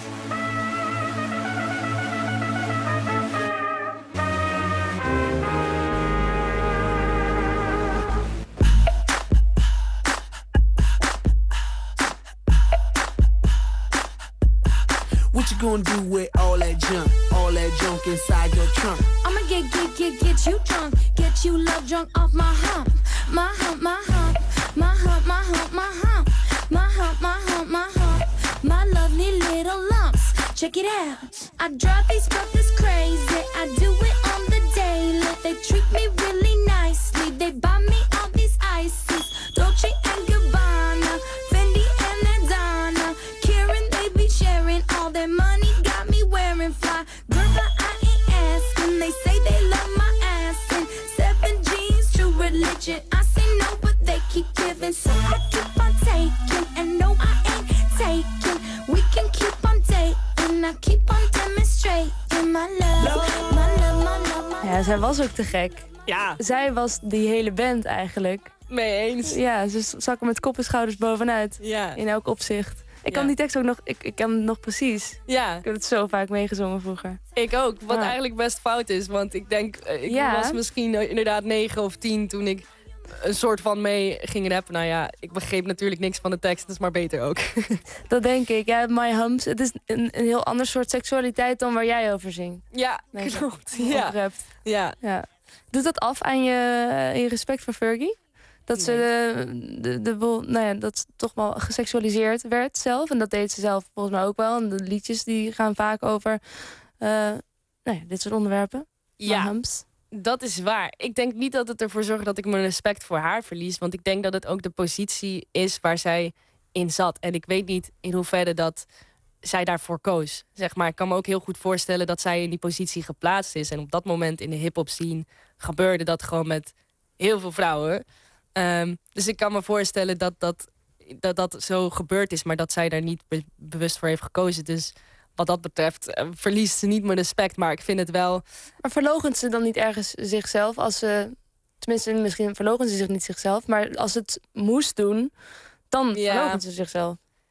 S9: What you gonna do with all that junk inside your trunk?
S6: I'ma get you drunk, get you love drunk off my hump, my hump, my hump, my hump, my hump, my hump, my hump, my hump, my hump, my lovely little lumps. Check it out. I drive these brothers crazy. I do it on the daily. They treat me really nicely. They buy me all these ices, Dolce and Gabbana, Fendi and Adana. Karen, they be sharing all their money. Got me wearing fly. Girl, but I ain't asking. They say they love my ass and 7 jeans, true religion. I say no, but they keep giving, so I keep on taking. And no, I ain't taking. We can keep on dating. I keep on demonstrating my love, my love, my love.
S3: Ja, zij was ook te gek.
S5: Ja.
S3: Zij was die hele band eigenlijk.
S5: Mee eens.
S3: Ja, ze zak er met kop en schouders bovenuit.
S5: Ja.
S3: In elk opzicht. Ik kan die tekst ook nog, ik ken het nog precies.
S5: Ja.
S3: Ik heb het zo vaak meegezongen vroeger.
S5: Ik ook, wat eigenlijk best fout is. Want ik denk, ik was misschien inderdaad 9 of 10 toen ik een soort van mee ging rappen. Nou ja, ik begreep natuurlijk niks van de tekst, dat is maar beter ook.
S3: Dat denk ik. Ja, My Humps, het is een heel ander soort seksualiteit dan waar jij over zingt.
S5: Ja, klopt. Ja.
S3: Ja. Doet dat af aan je respect voor Fergie? Dat ze dat ze toch wel geseksualiseerd werd zelf. En dat deed ze zelf volgens mij ook wel. En de liedjes die gaan vaak over dit soort onderwerpen.
S5: Ja,
S3: Humps.
S5: Dat is waar. Ik denk niet dat het ervoor zorgt dat ik mijn respect voor haar verlies. Want ik denk dat het ook de positie is waar zij in zat. En ik weet niet in hoeverre dat zij daarvoor koos. Zeg maar, ik kan me ook heel goed voorstellen dat zij in die positie geplaatst is. En op dat moment in de hip-hop scene gebeurde dat gewoon met heel veel vrouwen. Dus ik kan me voorstellen dat zo gebeurd is, maar dat zij daar niet bewust voor heeft gekozen. Dus wat dat betreft verliest ze niet mijn respect, maar ik vind het wel.
S3: Maar verloochent ze dan niet ergens zichzelf als ze, tenminste misschien verloochent ze zich niet zichzelf, maar als het moest doen, dan verloochent ze zichzelf.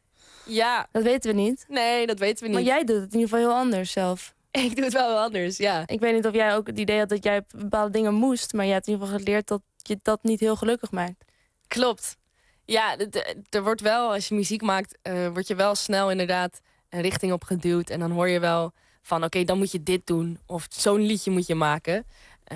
S5: Ja.
S3: Dat weten we niet.
S5: Nee, dat weten we niet.
S3: Maar jij doet het in ieder geval heel anders zelf.
S5: Ik doe het wel heel anders, ja.
S3: Ik weet niet of jij ook het idee had dat jij bepaalde dingen moest, maar jij hebt in ieder geval geleerd dat je dat niet heel gelukkig maakt.
S5: Klopt. Ja, er wordt wel, als je muziek maakt, word je wel snel inderdaad een richting op geduwd. En dan hoor je wel van, oké, dan moet je dit doen. Of zo'n liedje moet je maken.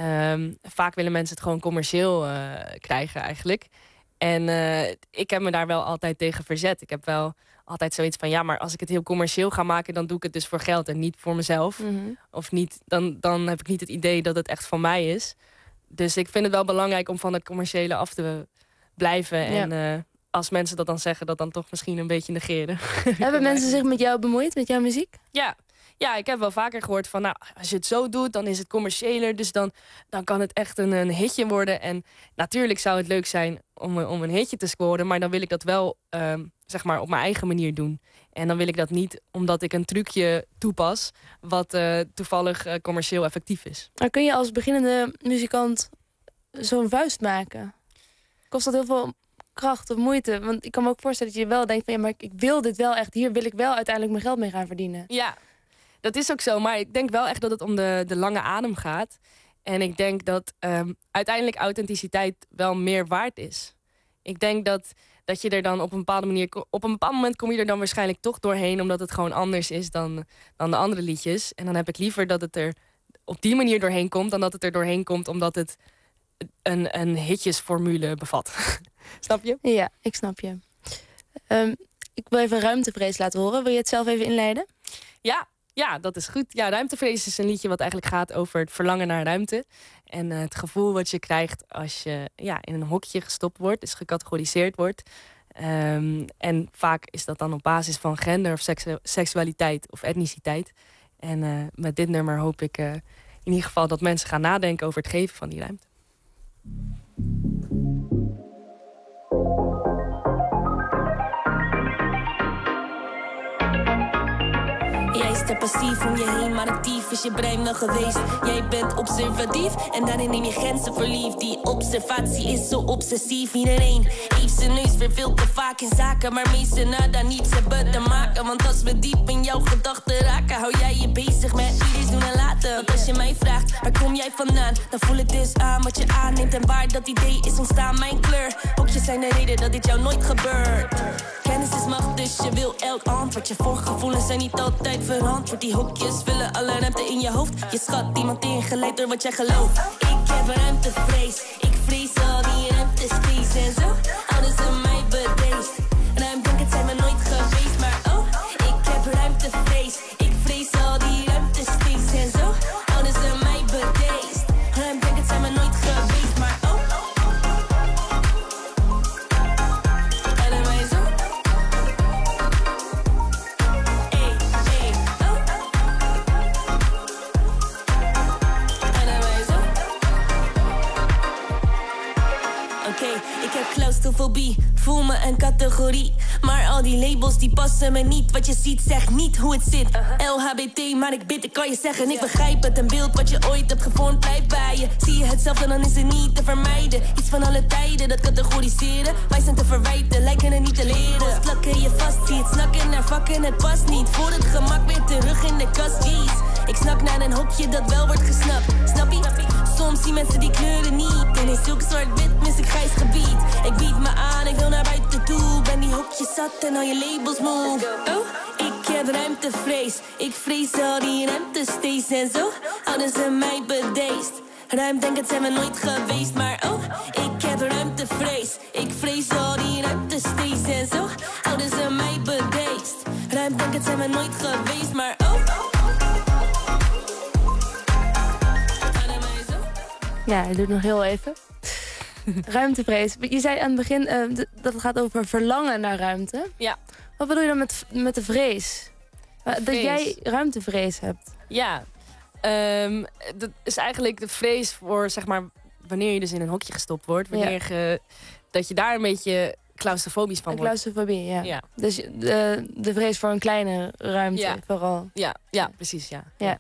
S5: Vaak willen mensen het gewoon commercieel krijgen eigenlijk. En ik heb me daar wel altijd tegen verzet. Ik heb wel altijd zoiets van, ja, maar als ik het heel commercieel ga maken, dan doe ik het dus voor geld en niet voor mezelf. Mm-hmm. Of niet, dan heb ik niet het idee dat het echt van mij is. Dus ik vind het wel belangrijk om van het commerciële af te blijven. Ja. En als mensen dat dan zeggen, dat dan toch misschien een beetje negeren.
S3: Hebben mensen zich met jou bemoeid, met jouw muziek?
S5: Ja, ik heb wel vaker gehoord van, nou, als je het zo doet, dan is het commerciëler. Dus dan kan het echt een hitje worden. En natuurlijk zou het leuk zijn om een hitje te scoren. Maar dan wil ik dat wel, zeg maar, op mijn eigen manier doen. En dan wil ik dat niet omdat ik een trucje toepas, wat toevallig commercieel effectief is.
S3: Maar kun je als beginnende muzikant zo'n vuist maken? Kost dat heel veel kracht of moeite? Want ik kan me ook voorstellen dat je wel denkt van, ja, maar ik wil dit wel echt. Hier wil ik wel uiteindelijk mijn geld mee gaan verdienen.
S5: Ja, dat is ook zo. Maar ik denk wel echt dat het om de lange adem gaat. En ik denk dat uiteindelijk authenticiteit wel meer waard is. Ik denk dat je er dan op een bepaalde manier, op een bepaald moment kom je er dan waarschijnlijk toch doorheen, omdat het gewoon anders is dan de andere liedjes. En dan heb ik liever dat het er op die manier doorheen komt, dan dat het er doorheen komt omdat het een hitjesformule bevat. Snap je?
S3: Ja, ik snap je. Ik wil even Ruimtevrees laten horen. Wil je het zelf even inleiden?
S5: Ja, dat is goed. Ja, Ruimtevrees is een liedje wat eigenlijk gaat over het verlangen naar ruimte. En het gevoel wat je krijgt als je in een hokje gestopt wordt, dus gecategoriseerd wordt. En vaak is dat dan op basis van gender of seksualiteit of etniciteit. En met dit nummer hoop ik in ieder geval dat mensen gaan nadenken over het geven van die ruimte.
S6: Jij staat passief om je heen, maar actief is je brein wel geweest. Jij bent observatief en daarin neem je grenzen verliefd. Die observatie is zo obsessief. Iedereen heeft zijn neus weer veel te vaak in zaken, maar meesten nada niets hebben te maken. Want als we diep in jouw gedachten raken, hou jij je bezig met ieders doen en laten. Want als je mij vraagt, waar kom jij vandaan? Dan voel ik dus aan wat je aanneemt en waar dat idee is ontstaan. Mijn kleur, hokjes zijn de reden dat dit jou nooit gebeurt. Kennis is macht, dus je wil elk antwoord. Je voorgevoelens zijn niet altijd verantwoord. Die hokjes vullen alle ruimte in je hoofd. Je schat iemand ingeleid door wat jij gelooft. Ik heb ruimtevrees. Ik vrees al die ruimtespace en zo. Houden ze mij bedeesd. Ruimdenken zijn me nooit geweest, maar oh, ik heb ruimtevrees. Ik vrees al die ruimtespace en zo. Houden ze mij bedeesd. Ruimdenken zijn me nooit geweest, maar oh. Ik heb claustrofobie, voel me een categorie. Maar al die labels die passen me niet. Wat je ziet zegt niet hoe het zit. LHBT, maar ik bid, ik kan je zeggen. Ik begrijp het, een beeld wat je ooit hebt gevormd blijft bij je. Zie je hetzelfde, dan is het niet te vermijden. Iets van alle tijden, dat categoriseren. Wij zijn te verwijten, lijken het niet te leren. Plakken je vast, zie het snakken naar vakken, het past niet. Voor het gemak weer terug in de kast, jeez. Ik snak naar een hokje dat wel wordt gesnapt. Snap je? Soms zien mensen die kleuren niet. En in zulk zwart-wit mis ik grijs gebied. Ik bied me aan, ik wil naar buiten toe. Ben die hokjes zat en al je labels moe. Oh, ik heb ruimtevrees. Ik vrees al die ruimtestays en zo. Houden ze mij bedeesd. Ruimdenken zijn we nooit geweest, maar oh, ik heb ruimtevrees. Ik vrees al die ruimtestays en zo. Houden ze mij bedeesd. Ruimdenken zijn we nooit geweest, maar oh.
S3: Ja, hij doet nog heel even. Ruimtevrees. Je zei aan het begin dat het gaat over verlangen naar ruimte.
S5: Ja.
S3: Wat bedoel je dan met de vrees?
S5: Vrees.
S3: Dat jij ruimtevrees hebt.
S5: Ja. Dat is eigenlijk de vrees voor, zeg maar, wanneer je dus in een hokje gestopt wordt. Dat je daar een beetje claustrofobisch van wordt.
S3: Claustrofobie, ja. Dus de vrees voor een kleine ruimte vooral.
S5: Ja, precies, ja.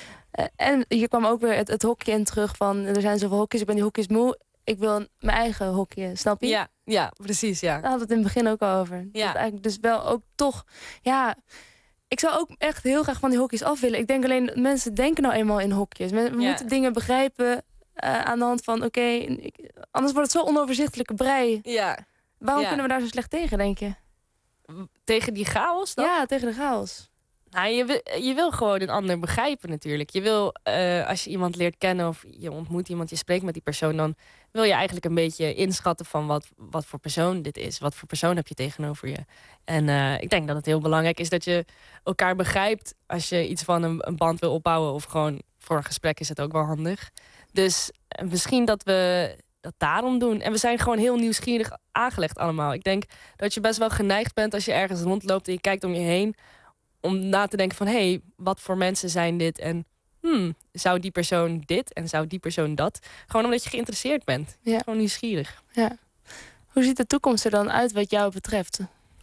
S3: En je kwam ook weer het hokje in terug van, er zijn zoveel hokjes, ik ben die hokjes moe. Ik wil mijn eigen hokje, snap je?
S5: Ja, precies, ja.
S3: Daar hadden we het in het begin ook over.
S5: Ja.
S3: Dat eigenlijk dus wel ook toch, ja. Ik zou ook echt heel graag van die hokjes af willen. Ik denk alleen, mensen denken nou eenmaal in hokjes. We moeten dingen begrijpen aan de hand van, oké, anders wordt het zo onoverzichtelijke brei.
S5: Ja.
S3: Waarom kunnen we daar zo slecht tegen, denk je?
S5: Tegen die chaos dan?
S3: Ja, tegen de chaos.
S5: Nou, je wil gewoon een ander begrijpen natuurlijk. Je wil, als je iemand leert kennen of je ontmoet iemand, je spreekt met die persoon, dan wil je eigenlijk een beetje inschatten van wat voor persoon dit is. Wat voor persoon heb je tegenover je. En ik denk dat het heel belangrijk is dat je elkaar begrijpt als je iets van een band wil opbouwen. Of gewoon voor een gesprek is het ook wel handig. Dus misschien dat we dat daarom doen. En we zijn gewoon heel nieuwsgierig aangelegd allemaal. Ik denk dat je best wel geneigd bent als je ergens rondloopt en je kijkt om je heen, om na te denken van, hé, wat voor mensen zijn dit? En zou die persoon dit en zou die persoon dat? Gewoon omdat je geïnteresseerd bent.
S3: Ja.
S5: Gewoon nieuwsgierig.
S3: Ja. Hoe ziet de toekomst er dan uit wat jou betreft?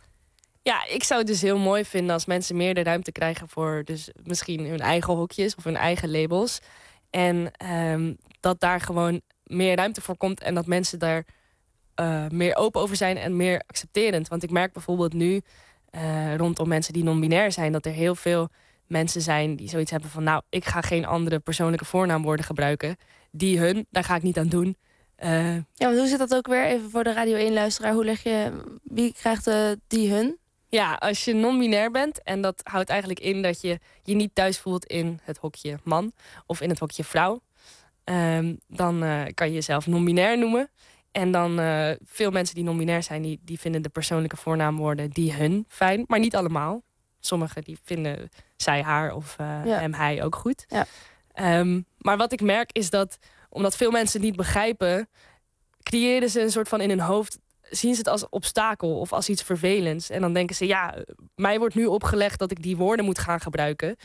S5: Ja, ik zou het dus heel mooi vinden als mensen meer de ruimte krijgen voor dus misschien hun eigen hokjes of hun eigen labels. En dat daar gewoon meer ruimte voor komt en dat mensen daar meer open over zijn en meer accepterend. Want ik merk bijvoorbeeld nu rondom mensen die non-binair zijn, dat er heel veel mensen zijn die zoiets hebben van, nou, ik ga geen andere persoonlijke voornaamwoorden gebruiken. Die hun, daar ga ik niet aan doen.
S3: Ja, want hoe zit dat ook weer? Even voor de Radio 1-luisteraar. Hoe leg je, wie krijgt die hun?
S5: Ja, als je non-binair bent, en dat houdt eigenlijk in dat je je niet thuis voelt in het hokje man of in het hokje vrouw. Dan kan je jezelf non-binair noemen. En dan veel mensen die non-binair zijn, die vinden de persoonlijke voornaamwoorden die hun fijn. Maar niet allemaal. Sommigen die vinden zij, haar of hem, hij ook goed. Ja. Maar wat ik merk is dat, omdat veel mensen het niet begrijpen, creëren ze een soort van in hun hoofd, zien ze het als obstakel of als iets vervelends. En dan denken ze, ja, mij wordt nu opgelegd dat ik die woorden moet gaan gebruiken.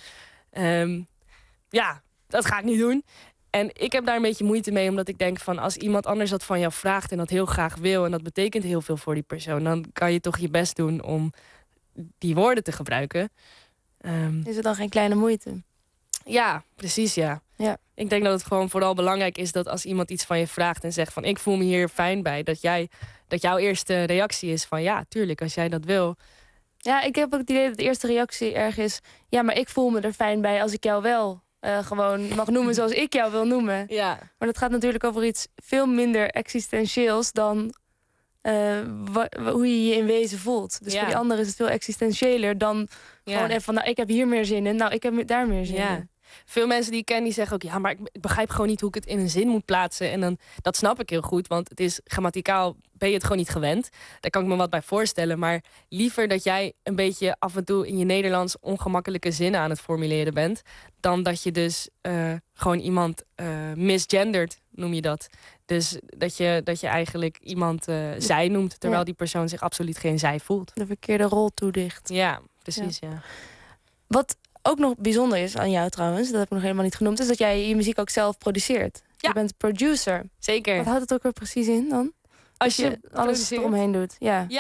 S5: Ja, dat ga ik niet doen. En ik heb daar een beetje moeite mee, omdat ik denk van, als iemand anders dat van jou vraagt en dat heel graag wil, en dat betekent heel veel voor die persoon, dan kan je toch je best doen om die woorden te gebruiken.
S3: Is het dan geen kleine moeite?
S5: Ja, precies, ja. Ik denk dat het gewoon vooral belangrijk is dat als iemand iets van je vraagt en zegt van, ik voel me hier fijn bij, dat jouw eerste reactie is van, ja, tuurlijk, als jij dat wil.
S3: Ja, ik heb ook het idee dat de eerste reactie erg is, ja, maar ik voel me er fijn bij als ik jou wel gewoon mag noemen zoals ik jou wil noemen. Ja. Maar dat gaat natuurlijk over iets veel minder existentieels dan hoe je je in wezen voelt. Dus voor die anderen is het veel existentiëler dan gewoon even van, nou, ik heb hier meer zin in, nou, ik heb daar meer zin in.
S5: Veel mensen die ik ken, die zeggen ook, ja, maar ik begrijp gewoon niet hoe ik het in een zin moet plaatsen. En dan, dat snap ik heel goed, want het is grammaticaal, ben je het gewoon niet gewend. Daar kan ik me wat bij voorstellen. Maar liever dat jij een beetje af en toe in je Nederlands ongemakkelijke zinnen aan het formuleren bent, dan dat je dus gewoon iemand misgendert, noem je dat. Dus dat je eigenlijk iemand zij noemt, terwijl die persoon zich absoluut geen zij voelt.
S3: De verkeerde rol toedicht.
S5: Ja, precies, ja.
S3: Wat ook nog bijzonder is aan jou trouwens, dat heb ik nog helemaal niet genoemd, is dat jij je muziek ook zelf produceert. Ja. Je bent producer.
S5: Zeker.
S3: Wat houdt het ook weer precies in dan? Als je alles eromheen doet.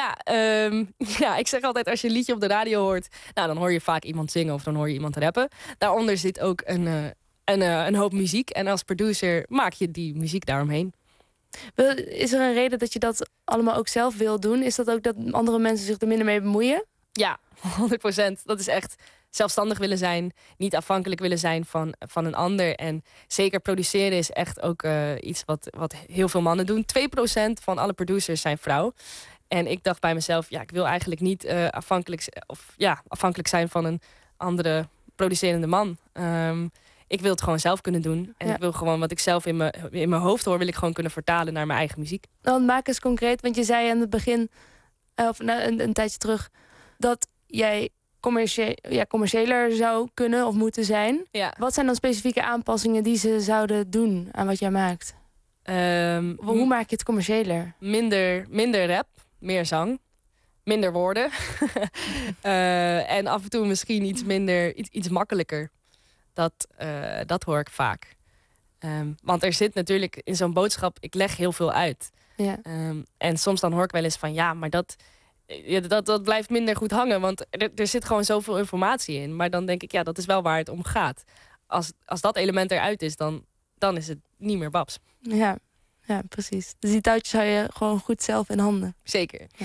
S5: Ja, ik zeg altijd, als je een liedje op de radio hoort, nou, dan hoor je vaak iemand zingen of dan hoor je iemand rappen. Daaronder zit ook een hoop muziek. En als producer maak je die muziek daaromheen.
S3: Is er een reden dat je dat allemaal ook zelf wil doen? Is dat ook dat andere mensen zich er minder mee bemoeien?
S5: Ja, 100%. Dat is echt zelfstandig willen zijn, niet afhankelijk willen zijn van een ander. En zeker produceren is echt ook iets wat heel veel mannen doen. 2% van alle producers zijn vrouw. En ik dacht bij mezelf, ja, ik wil eigenlijk niet afhankelijk zijn van een andere producerende man. Ik wil het gewoon zelf kunnen doen. En ik wil gewoon wat ik zelf in mijn hoofd hoor, wil ik gewoon kunnen vertalen naar mijn eigen muziek.
S3: Dan maak eens concreet, want je zei aan het begin, of een tijdje terug, dat jij commerciëler zou kunnen of moeten zijn. Ja. Wat zijn dan specifieke aanpassingen die ze zouden doen aan wat jij maakt? Hoe maak je het commerciëler?
S5: Minder rap, meer zang. Minder woorden. En af en toe misschien iets makkelijker. Dat hoor ik vaak. Want er zit natuurlijk in zo'n boodschap, ik leg heel veel uit. Ja. En soms dan hoor ik wel eens van, ja, maar dat blijft minder goed hangen. Want er zit gewoon zoveel informatie in. Maar dan denk ik, ja, dat is wel waar het om gaat. Als dat element eruit is, dan is het niet meer Babs.
S3: Ja, precies. Dus die touwtjes hou je gewoon goed zelf in handen.
S5: Zeker. Ja.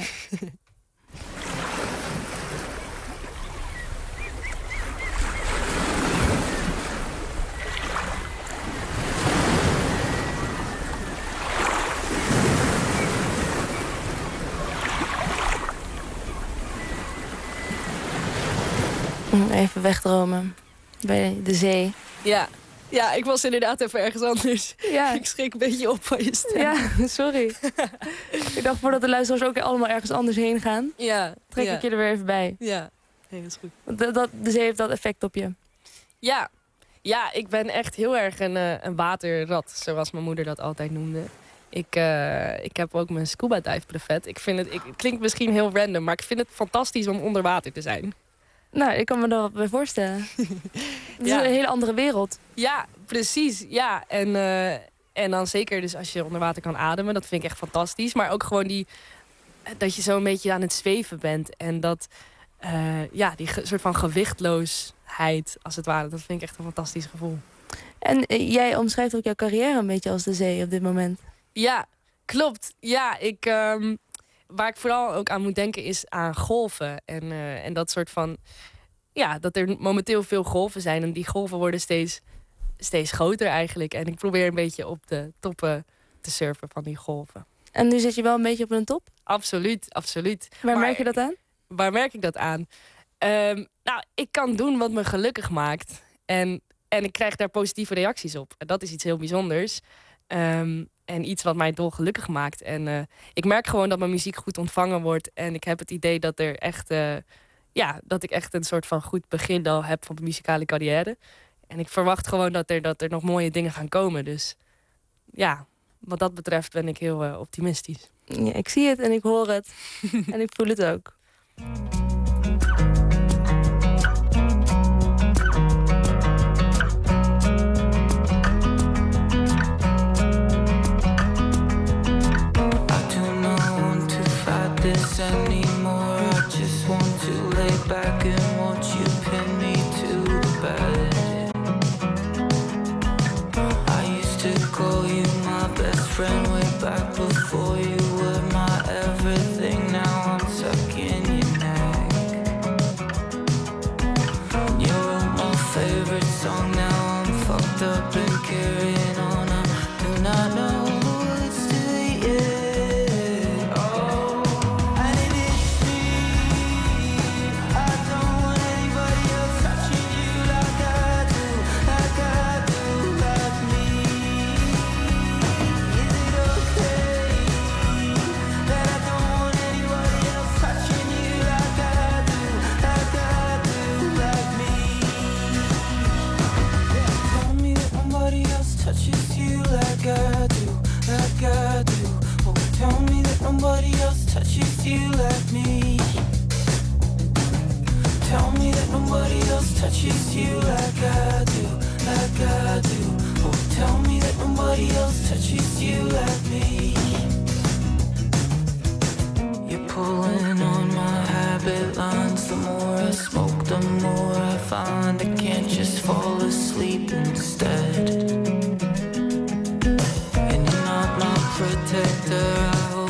S3: Even wegdromen bij de zee.
S5: Ja, ik was inderdaad even ergens anders. Ja. Ik schrik een beetje op van je stem.
S3: Ja, sorry. Ik dacht voordat de luisteraars ook allemaal ergens anders heen gaan, trek ik je er weer even bij.
S5: Ja, nee, dat is goed.
S3: De zee heeft dat effect op je.
S5: Ja, ik ben echt heel erg een waterrat, zoals mijn moeder dat altijd noemde. Ik heb ook mijn scuba dive brevet. Het klinkt misschien heel random, maar ik vind het fantastisch om onder water te zijn.
S3: Nou, ik kan me daar wat bij voorstellen. Het is een hele andere wereld.
S5: Ja, precies. Ja, en dan zeker dus als je onder water kan ademen. Dat vind ik echt fantastisch. Maar ook gewoon dat je zo een beetje aan het zweven bent. En dat, die soort van gewichtloosheid, als het ware. Dat vind ik echt een fantastisch gevoel.
S3: En jij omschrijft ook jouw carrière een beetje als de zee op dit moment.
S5: Ja, klopt. Ja, waar ik vooral ook aan moet denken is aan golven. En dat soort van, ja, dat er momenteel veel golven zijn. En die golven worden steeds groter eigenlijk. En ik probeer een beetje op de toppen te surfen van die golven.
S3: En nu zit je wel een beetje op een top?
S5: Absoluut.
S3: Waar merk je dat aan?
S5: Waar merk ik dat aan? Nou, ik kan doen wat me gelukkig maakt. En En ik krijg daar positieve reacties op. En dat is iets heel bijzonders. En iets wat mij dolgelukkig maakt. En ik merk gewoon dat mijn muziek goed ontvangen wordt. En ik heb het idee dat er echt... dat ik echt een soort van goed begin al heb van mijn muzikale carrière. En ik verwacht gewoon dat er nog mooie dingen gaan komen. Dus ja, wat dat betreft ben ik heel optimistisch.
S3: Ja, ik zie het en ik hoor het. En ik voel het ook.
S10: Anymore, I just want to lay back and watch you pin me to the bed. I used to call you my best friend way back before you were my everything. Now I'm stuck in your neck. You're my favorite song. Now I'm fucked up and carrying on. I do not know. Nobody else touches you like me. Tell me that nobody else touches you like I do, like I do. Oh, tell me that nobody else touches you like me. You're pulling on my habit lines. The more I smoke, the more I find I can't just fall asleep instead. And you're not my protector.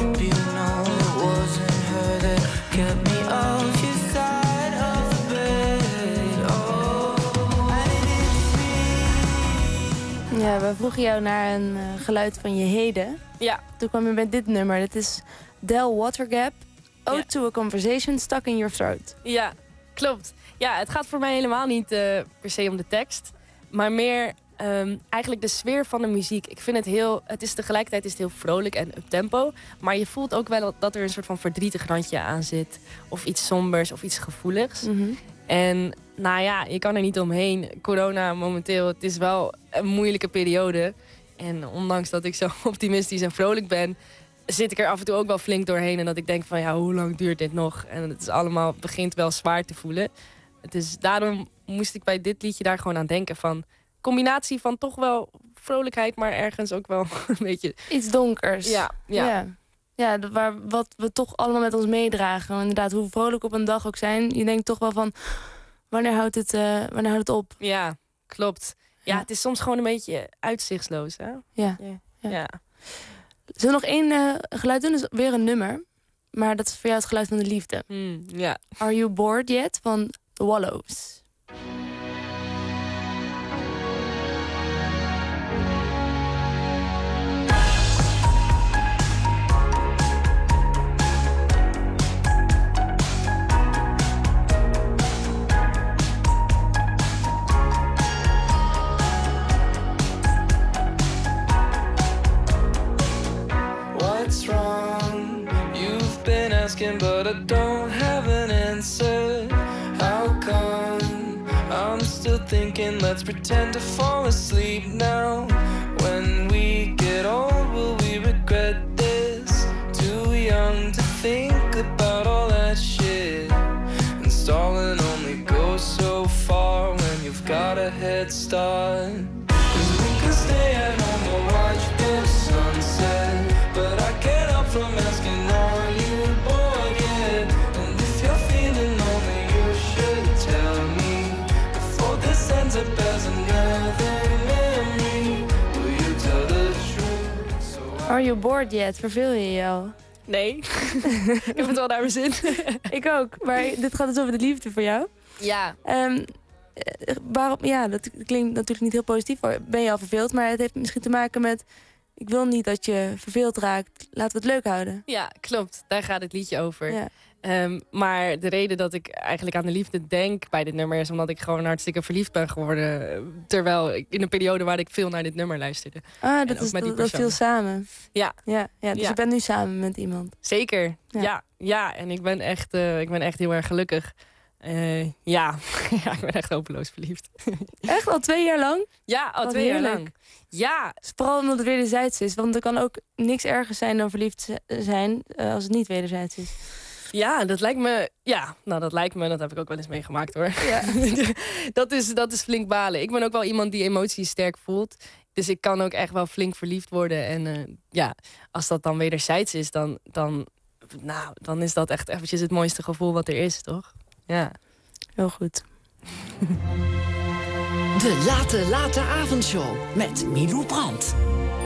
S3: Ja, we vroegen jou naar een geluid van je heden.
S5: Ja.
S3: Toen kwam je met dit nummer. Dit is Del Watergap. Ode to a Conversation Stuck in Your Throat.
S5: Ja, klopt. Ja, het gaat voor mij helemaal niet per se om de tekst. Maar meer eigenlijk de sfeer van de muziek. Ik vind tegelijkertijd is het heel vrolijk en up-tempo. Maar je voelt ook wel dat er een soort van verdrietig randje aan zit. Of iets sombers of iets gevoeligs.
S3: Mm-hmm.
S5: En nou ja, je kan er niet omheen. Corona momenteel, het is wel een moeilijke periode. En ondanks dat ik zo optimistisch en vrolijk ben, zit ik er af en toe ook wel flink doorheen. En dat ik denk van, ja, hoe lang duurt dit nog? En het is allemaal, begint wel zwaar te voelen. Dus daarom moest ik bij dit liedje daar gewoon aan denken van combinatie van toch wel vrolijkheid, maar ergens ook wel een beetje
S3: iets donkers. Ja, wat we toch allemaal met ons meedragen. Inderdaad, hoe vrolijk op een dag ook zijn. Je denkt toch wel van, wanneer houdt het op?
S5: Ja, klopt. Ja, het is soms gewoon een beetje uitzichtsloos, hè?
S3: Ja. Zullen we nog één geluid doen? Dus weer een nummer. Maar dat is voor jou het geluid van de liefde.
S5: Ja.
S3: Are You Bored Yet? Van The Wallows.
S10: What's wrong? You've been asking, but I don't have an answer. How come? I'm still thinking, let's pretend to fall asleep now. When we get old, will we regret this? Too young to think about all that shit. And stalling only goes so far when you've got a head start. 'Cause we can stay at home and watch the sunset. But I can't help from asking, are you bored yet? And if you're feeling lonely, you should tell me before this ends up as another memory. Will you tell the truth?
S3: Are you bored yet? Verveel je je al?
S5: Nee, ik heb het wel naar mijn zin.
S3: Ik ook, maar dit gaat dus over de liefde voor jou.
S5: Ja.
S3: Waarom? Ja, dat klinkt natuurlijk niet heel positief. Ben je al verveeld? Maar het heeft misschien te maken met, ik wil niet dat je verveeld raakt. Laten we het leuk houden.
S5: Ja, klopt. Daar gaat het liedje over.
S3: Ja.
S5: Maar de reden dat ik eigenlijk aan de liefde denk bij dit nummer is omdat ik gewoon hartstikke verliefd ben geworden. Terwijl ik in een periode waar ik veel naar dit nummer luisterde.
S3: Dat viel samen.
S5: Ja.
S3: Dus je bent nu samen met iemand.
S5: Zeker, ja. En ik ben echt heel erg gelukkig. Ja, ik ben echt hopeloos verliefd.
S3: Echt? Al 2 jaar lang?
S5: Ja, al 2 jaar lang. Ja.
S3: Vooral omdat het wederzijds is. Want er kan ook niks ergers zijn dan verliefd zijn als het niet wederzijds is.
S5: Ja, dat lijkt me. Ja, nou dat lijkt me. Dat heb ik ook wel eens meegemaakt hoor.
S3: Ja.
S5: dat is flink balen. Ik ben ook wel iemand die emoties sterk voelt. Dus ik kan ook echt wel flink verliefd worden. En als dat dan wederzijds is, dan is dat echt eventjes het mooiste gevoel wat er is, toch? Ja.
S3: Heel goed.
S4: De late avondshow met Milou Brandt.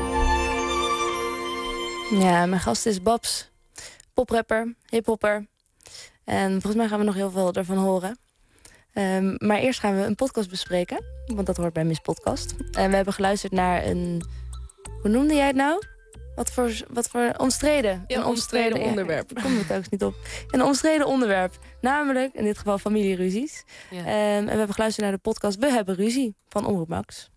S3: Ja, mijn gast is Babs. Poprapper, hiphopper. En volgens mij gaan we nog heel veel ervan horen. Maar eerst gaan we een podcast bespreken. Want dat hoort bij Miss Podcast. En we hebben geluisterd naar een... Hoe noemde jij het nou? Wat voor omstreden?
S5: Ja, een omstreden onderwerp.
S3: Daar komt het ook niet op. Een omstreden onderwerp. Namelijk, in dit geval familieruzies. Ja. En we hebben geluisterd naar de podcast We hebben ruzie van Omroep Max.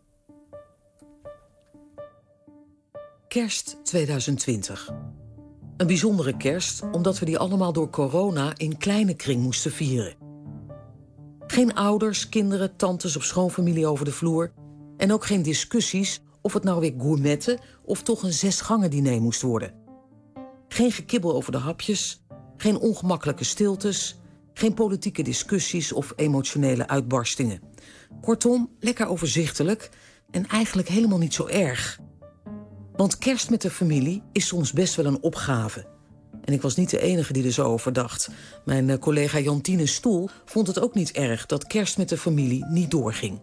S11: Kerst 2020. Een bijzondere kerst, omdat we die allemaal door corona in kleine kring moesten vieren. Geen ouders, kinderen, tantes of schoonfamilie over de vloer. En ook geen discussies of het nou weer gourmetten of toch een 6-gangen diner moest worden. Geen gekibbel over de hapjes, geen ongemakkelijke stiltes, geen politieke discussies of emotionele uitbarstingen. Kortom, lekker overzichtelijk en eigenlijk helemaal niet zo erg. Want kerst met de familie is soms best wel een opgave. En ik was niet de enige die er zo over dacht. Mijn collega Jantine Stoel vond het ook niet erg dat kerst met de familie niet doorging.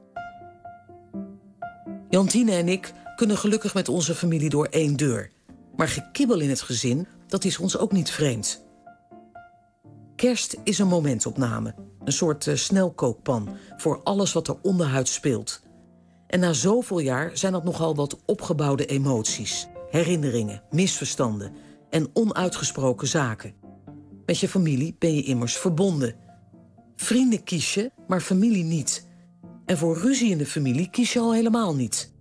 S11: Jantine en ik kunnen gelukkig met onze familie door 1 deur. Maar gekibbel in het gezin, dat is ons ook niet vreemd. Kerst is een momentopname. Een soort snelkookpan voor alles wat er onderhuid speelt. En na zoveel jaar zijn dat nogal wat opgebouwde emoties, herinneringen, misverstanden en onuitgesproken zaken. Met je familie ben je immers verbonden. Vrienden kies je, maar familie niet. En voor ruzie in de familie kies je al helemaal niet.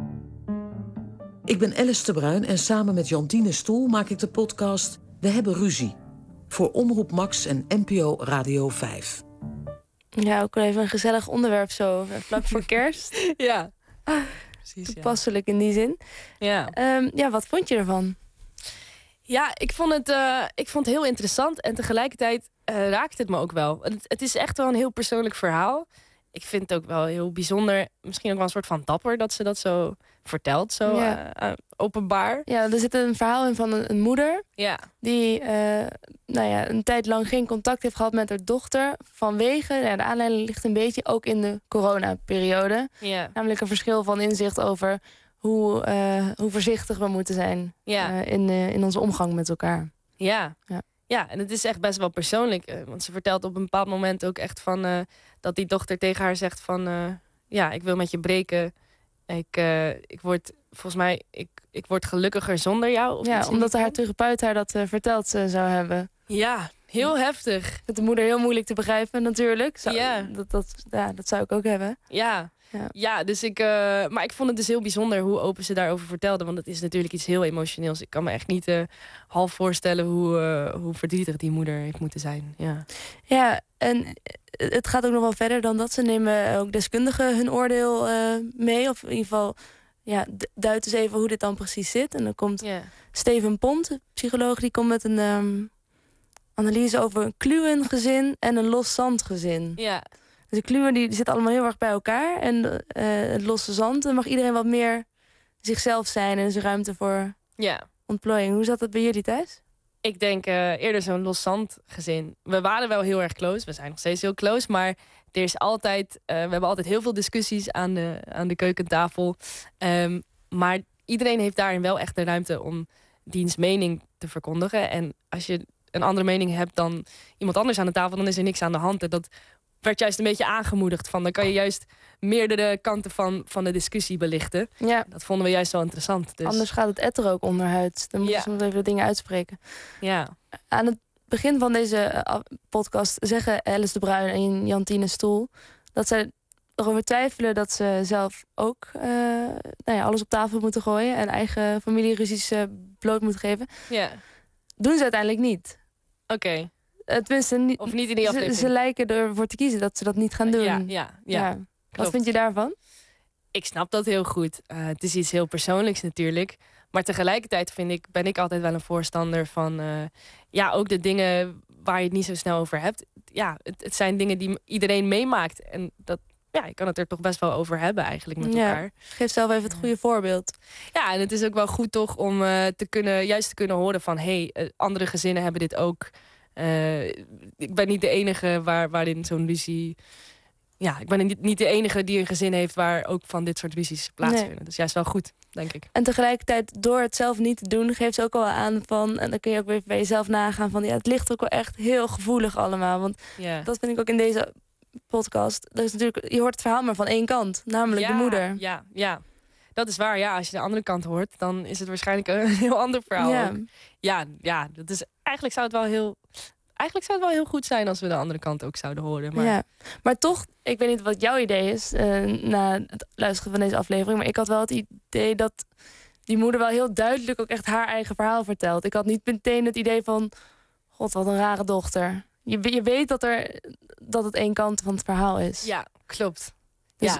S11: Ik ben Alice de Bruin en samen met Jantine Stoel maak ik de podcast We hebben ruzie. Voor Omroep Max en NPO Radio 5.
S3: Ja, ook wel even een gezellig onderwerp zo, vlak voor kerst.
S5: Ja, precies.
S3: Toepasselijk in die zin.
S5: Ja.
S3: Wat vond je ervan?
S5: Ja, ik vond het heel interessant en tegelijkertijd raakte het me ook wel. Het is echt wel een heel persoonlijk verhaal. Ik vind het ook wel heel bijzonder, misschien ook wel een soort van dapper dat ze dat zo vertelt, zo openbaar.
S3: Ja, er zit een verhaal in van een moeder die een tijd lang geen contact heeft gehad met haar dochter vanwege, de aanleiding ligt een beetje ook in de coronaperiode.
S5: Ja.
S3: Namelijk een verschil van inzicht over hoe voorzichtig we moeten zijn in onze omgang met elkaar.
S5: Ja, en het is echt best wel persoonlijk. Want ze vertelt op een bepaald moment ook echt van dat die dochter tegen haar zegt van ik wil met je breken. Ik word gelukkiger zonder jou. Of
S3: omdat haar therapeut haar dat verteld zou hebben.
S5: Ja, heel heftig.
S3: Dat de moeder heel moeilijk te begrijpen natuurlijk. Dat zou ik ook hebben.
S5: Ja, dus maar ik vond het dus heel bijzonder hoe open ze daarover vertelde. Want het is natuurlijk iets heel emotioneels. Ik kan me echt niet half voorstellen hoe verdrietig die moeder heeft moeten zijn.
S3: Ja, en het gaat ook nog wel verder dan dat. Ze nemen ook deskundigen hun oordeel mee. Of in ieder geval duidt eens even hoe dit dan precies zit. En dan komt Steven Pont, de psycholoog, die komt met een analyse over een kluwen-gezin en een los zandgezin.
S5: Ja.
S3: Dus de kluwen die zitten allemaal heel erg bij elkaar. En het losse zand, dan mag iedereen wat meer zichzelf zijn. En er is ruimte voor ontplooiing. Hoe zat het bij jullie thuis?
S5: Ik denk eerder zo'n los zandgezin. We waren wel heel erg close. We zijn nog steeds heel close. Maar er is altijd, we hebben altijd heel veel discussies aan de keukentafel. Maar iedereen heeft daarin wel echt de ruimte om diens mening te verkondigen. En als je een andere mening hebt dan iemand anders aan de tafel, dan is er niks aan de hand. En dat werd juist een beetje aangemoedigd van. Dan kan je juist meerdere kanten van de discussie belichten.
S3: Ja.
S5: Dat vonden we juist wel interessant. Dus.
S3: Anders gaat het etter ook onderhuid. Dan moeten ze even de dingen uitspreken.
S5: Ja.
S3: Aan het begin van deze podcast zeggen Alice de Bruin en Jantine Stoel dat zij erover twijfelen dat ze zelf ook alles op tafel moeten gooien en eigen familieruzies bloot moeten geven.
S5: Ja.
S3: Doen ze uiteindelijk niet.
S5: Oké.
S3: Tenminste, niet,
S5: of niet in die aflevering.
S3: Ze lijken ervoor te kiezen dat ze dat niet gaan doen.
S5: Ja.
S3: Wat vind je daarvan?
S5: Ik snap dat heel goed. Het is iets heel persoonlijks natuurlijk. Maar tegelijkertijd ben ik altijd wel een voorstander van ook de dingen waar je het niet zo snel over hebt. Ja, het zijn dingen die iedereen meemaakt. En je kan het er toch best wel over hebben eigenlijk met elkaar.
S3: Geef zelf even het goede voorbeeld.
S5: Ja, en het is ook wel goed toch om te kunnen horen van andere gezinnen hebben dit ook. Ik ben niet de enige waarin zo'n ruzie. Ja, ik ben niet de enige die een gezin heeft waar ook van dit soort ruzies plaatsvinden. Nee. Dus juist wel goed, denk ik.
S3: En tegelijkertijd, door het zelf niet te doen, geeft ze ook al aan van, en dan kun je ook weer bij jezelf nagaan van, het ligt ook wel echt heel gevoelig allemaal. Want dat vind ik ook in deze podcast. Er is natuurlijk, je hoort het verhaal maar van één kant, namelijk de moeder.
S5: Ja. Dat is waar. Ja, als je de andere kant hoort, dan is het waarschijnlijk een heel ander verhaal. Ja, dat is eigenlijk zou het wel heel goed zijn als we de andere kant ook zouden horen. Maar...
S3: Ja, maar toch, ik weet niet wat jouw idee is na het luisteren van deze aflevering, maar ik had wel het idee dat die moeder wel heel duidelijk ook echt haar eigen verhaal vertelt. Ik had niet meteen het idee van, god, wat een rare dochter. Je weet dat het één kant van het verhaal is.
S5: Ja, klopt.
S3: Dus,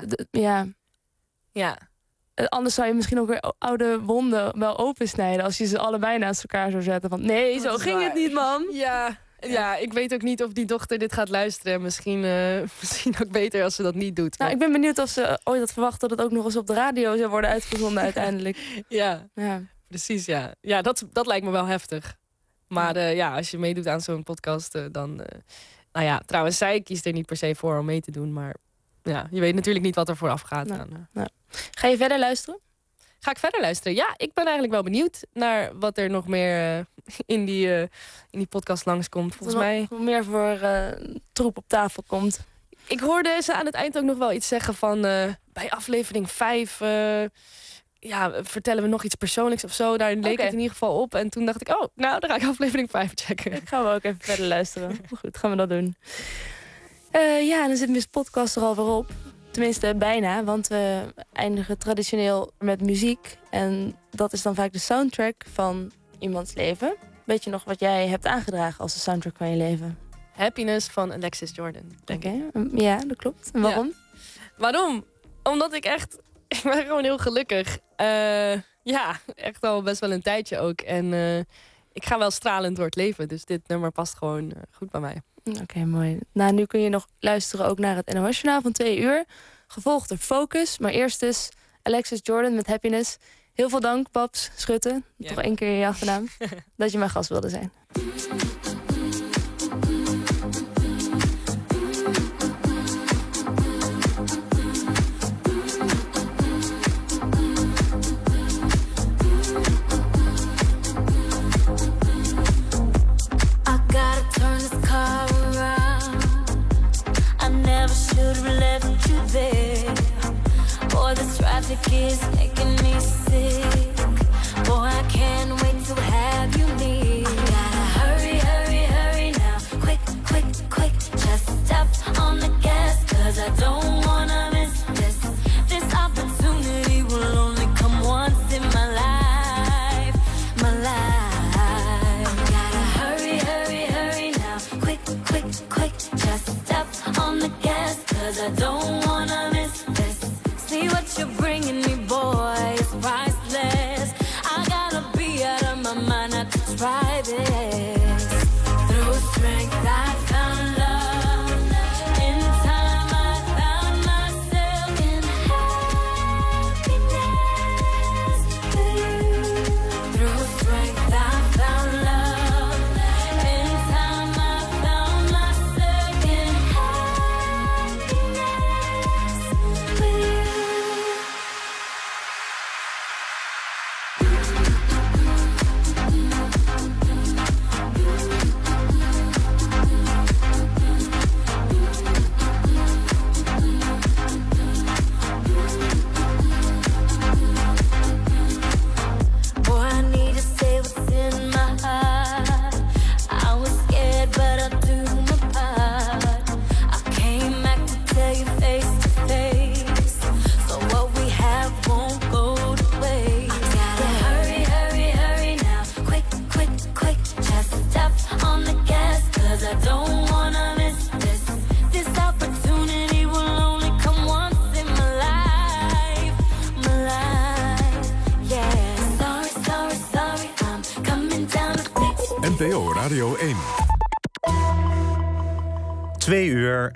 S5: ja.
S3: Anders zou je misschien ook weer oude wonden wel opensnijden als je ze allebei naast elkaar zou zetten. Van nee, zo ging het niet, man.
S5: Ja, ik weet ook niet of die dochter dit gaat luisteren. Misschien ook beter als ze dat niet doet.
S3: Nou, ik ben benieuwd of ze ooit had verwacht dat het ook nog eens op de radio zou worden uitgezonden uiteindelijk.
S5: Ja, precies, ja. Ja, dat lijkt me wel heftig. Maar als je meedoet aan zo'n podcast, dan... trouwens, zij kiest er niet per se voor om mee te doen. Maar ja, je weet natuurlijk niet wat er vooraf gaat.
S3: Ga je verder luisteren?
S5: Ga ik verder luisteren? Ja, ik ben eigenlijk wel benieuwd naar wat er nog meer in die podcast langskomt. Volgens mij
S3: meer voor troep op tafel komt.
S5: Ik hoorde ze aan het eind ook nog wel iets zeggen van bij aflevering 5 vertellen we nog iets persoonlijks of zo. Daar leek het in ieder geval op. En toen dacht ik, dan ga ik aflevering 5 checken.
S3: Ik ga wel ook even verder luisteren. Goed, gaan we dat doen. Dan zit mijn podcast er alweer op. Tenminste, bijna, want we eindigen traditioneel met muziek. En dat is dan vaak de soundtrack van iemands leven. Weet je nog wat jij hebt aangedragen als de soundtrack van je leven?
S5: Happiness van Alexis Jordan.
S3: Oké, ja, dat klopt. En waarom?
S5: Ja. Waarom? Omdat ik ben gewoon heel gelukkig. Echt al best wel een tijdje ook. En ik ga wel stralend door het leven. Dus dit nummer past gewoon goed bij mij.
S3: Oké, mooi. Nou, nu kun je nog luisteren ook naar het NOS-journaal van 2 uur. Gevolgd door Focus. Maar eerst dus Alexis Jordan met Happiness. Heel veel dank, Babs Schutte. Toch 1 keer je achternaam. Dat je mijn gast wilde zijn.
S12: Traffic is making me sick. Boy, I can't wait to have you near. I gotta hurry, hurry, hurry now. Quick, quick, quick. Just step on the gas, 'cause I don't wanna miss this. This opportunity will only come once in my life. My life. I gotta hurry, hurry, hurry now. Quick, quick, quick. Just step on the gas, 'cause I don't wanna miss this. See what you're bringing me, boy, it's priceless. I gotta be out of my mind not to try this. Through strength I found love. In time I found myself in happiness with you. Through strength I found love. In time I found myself in happiness.
S2: NPO Radio 1.
S1: 2 uur,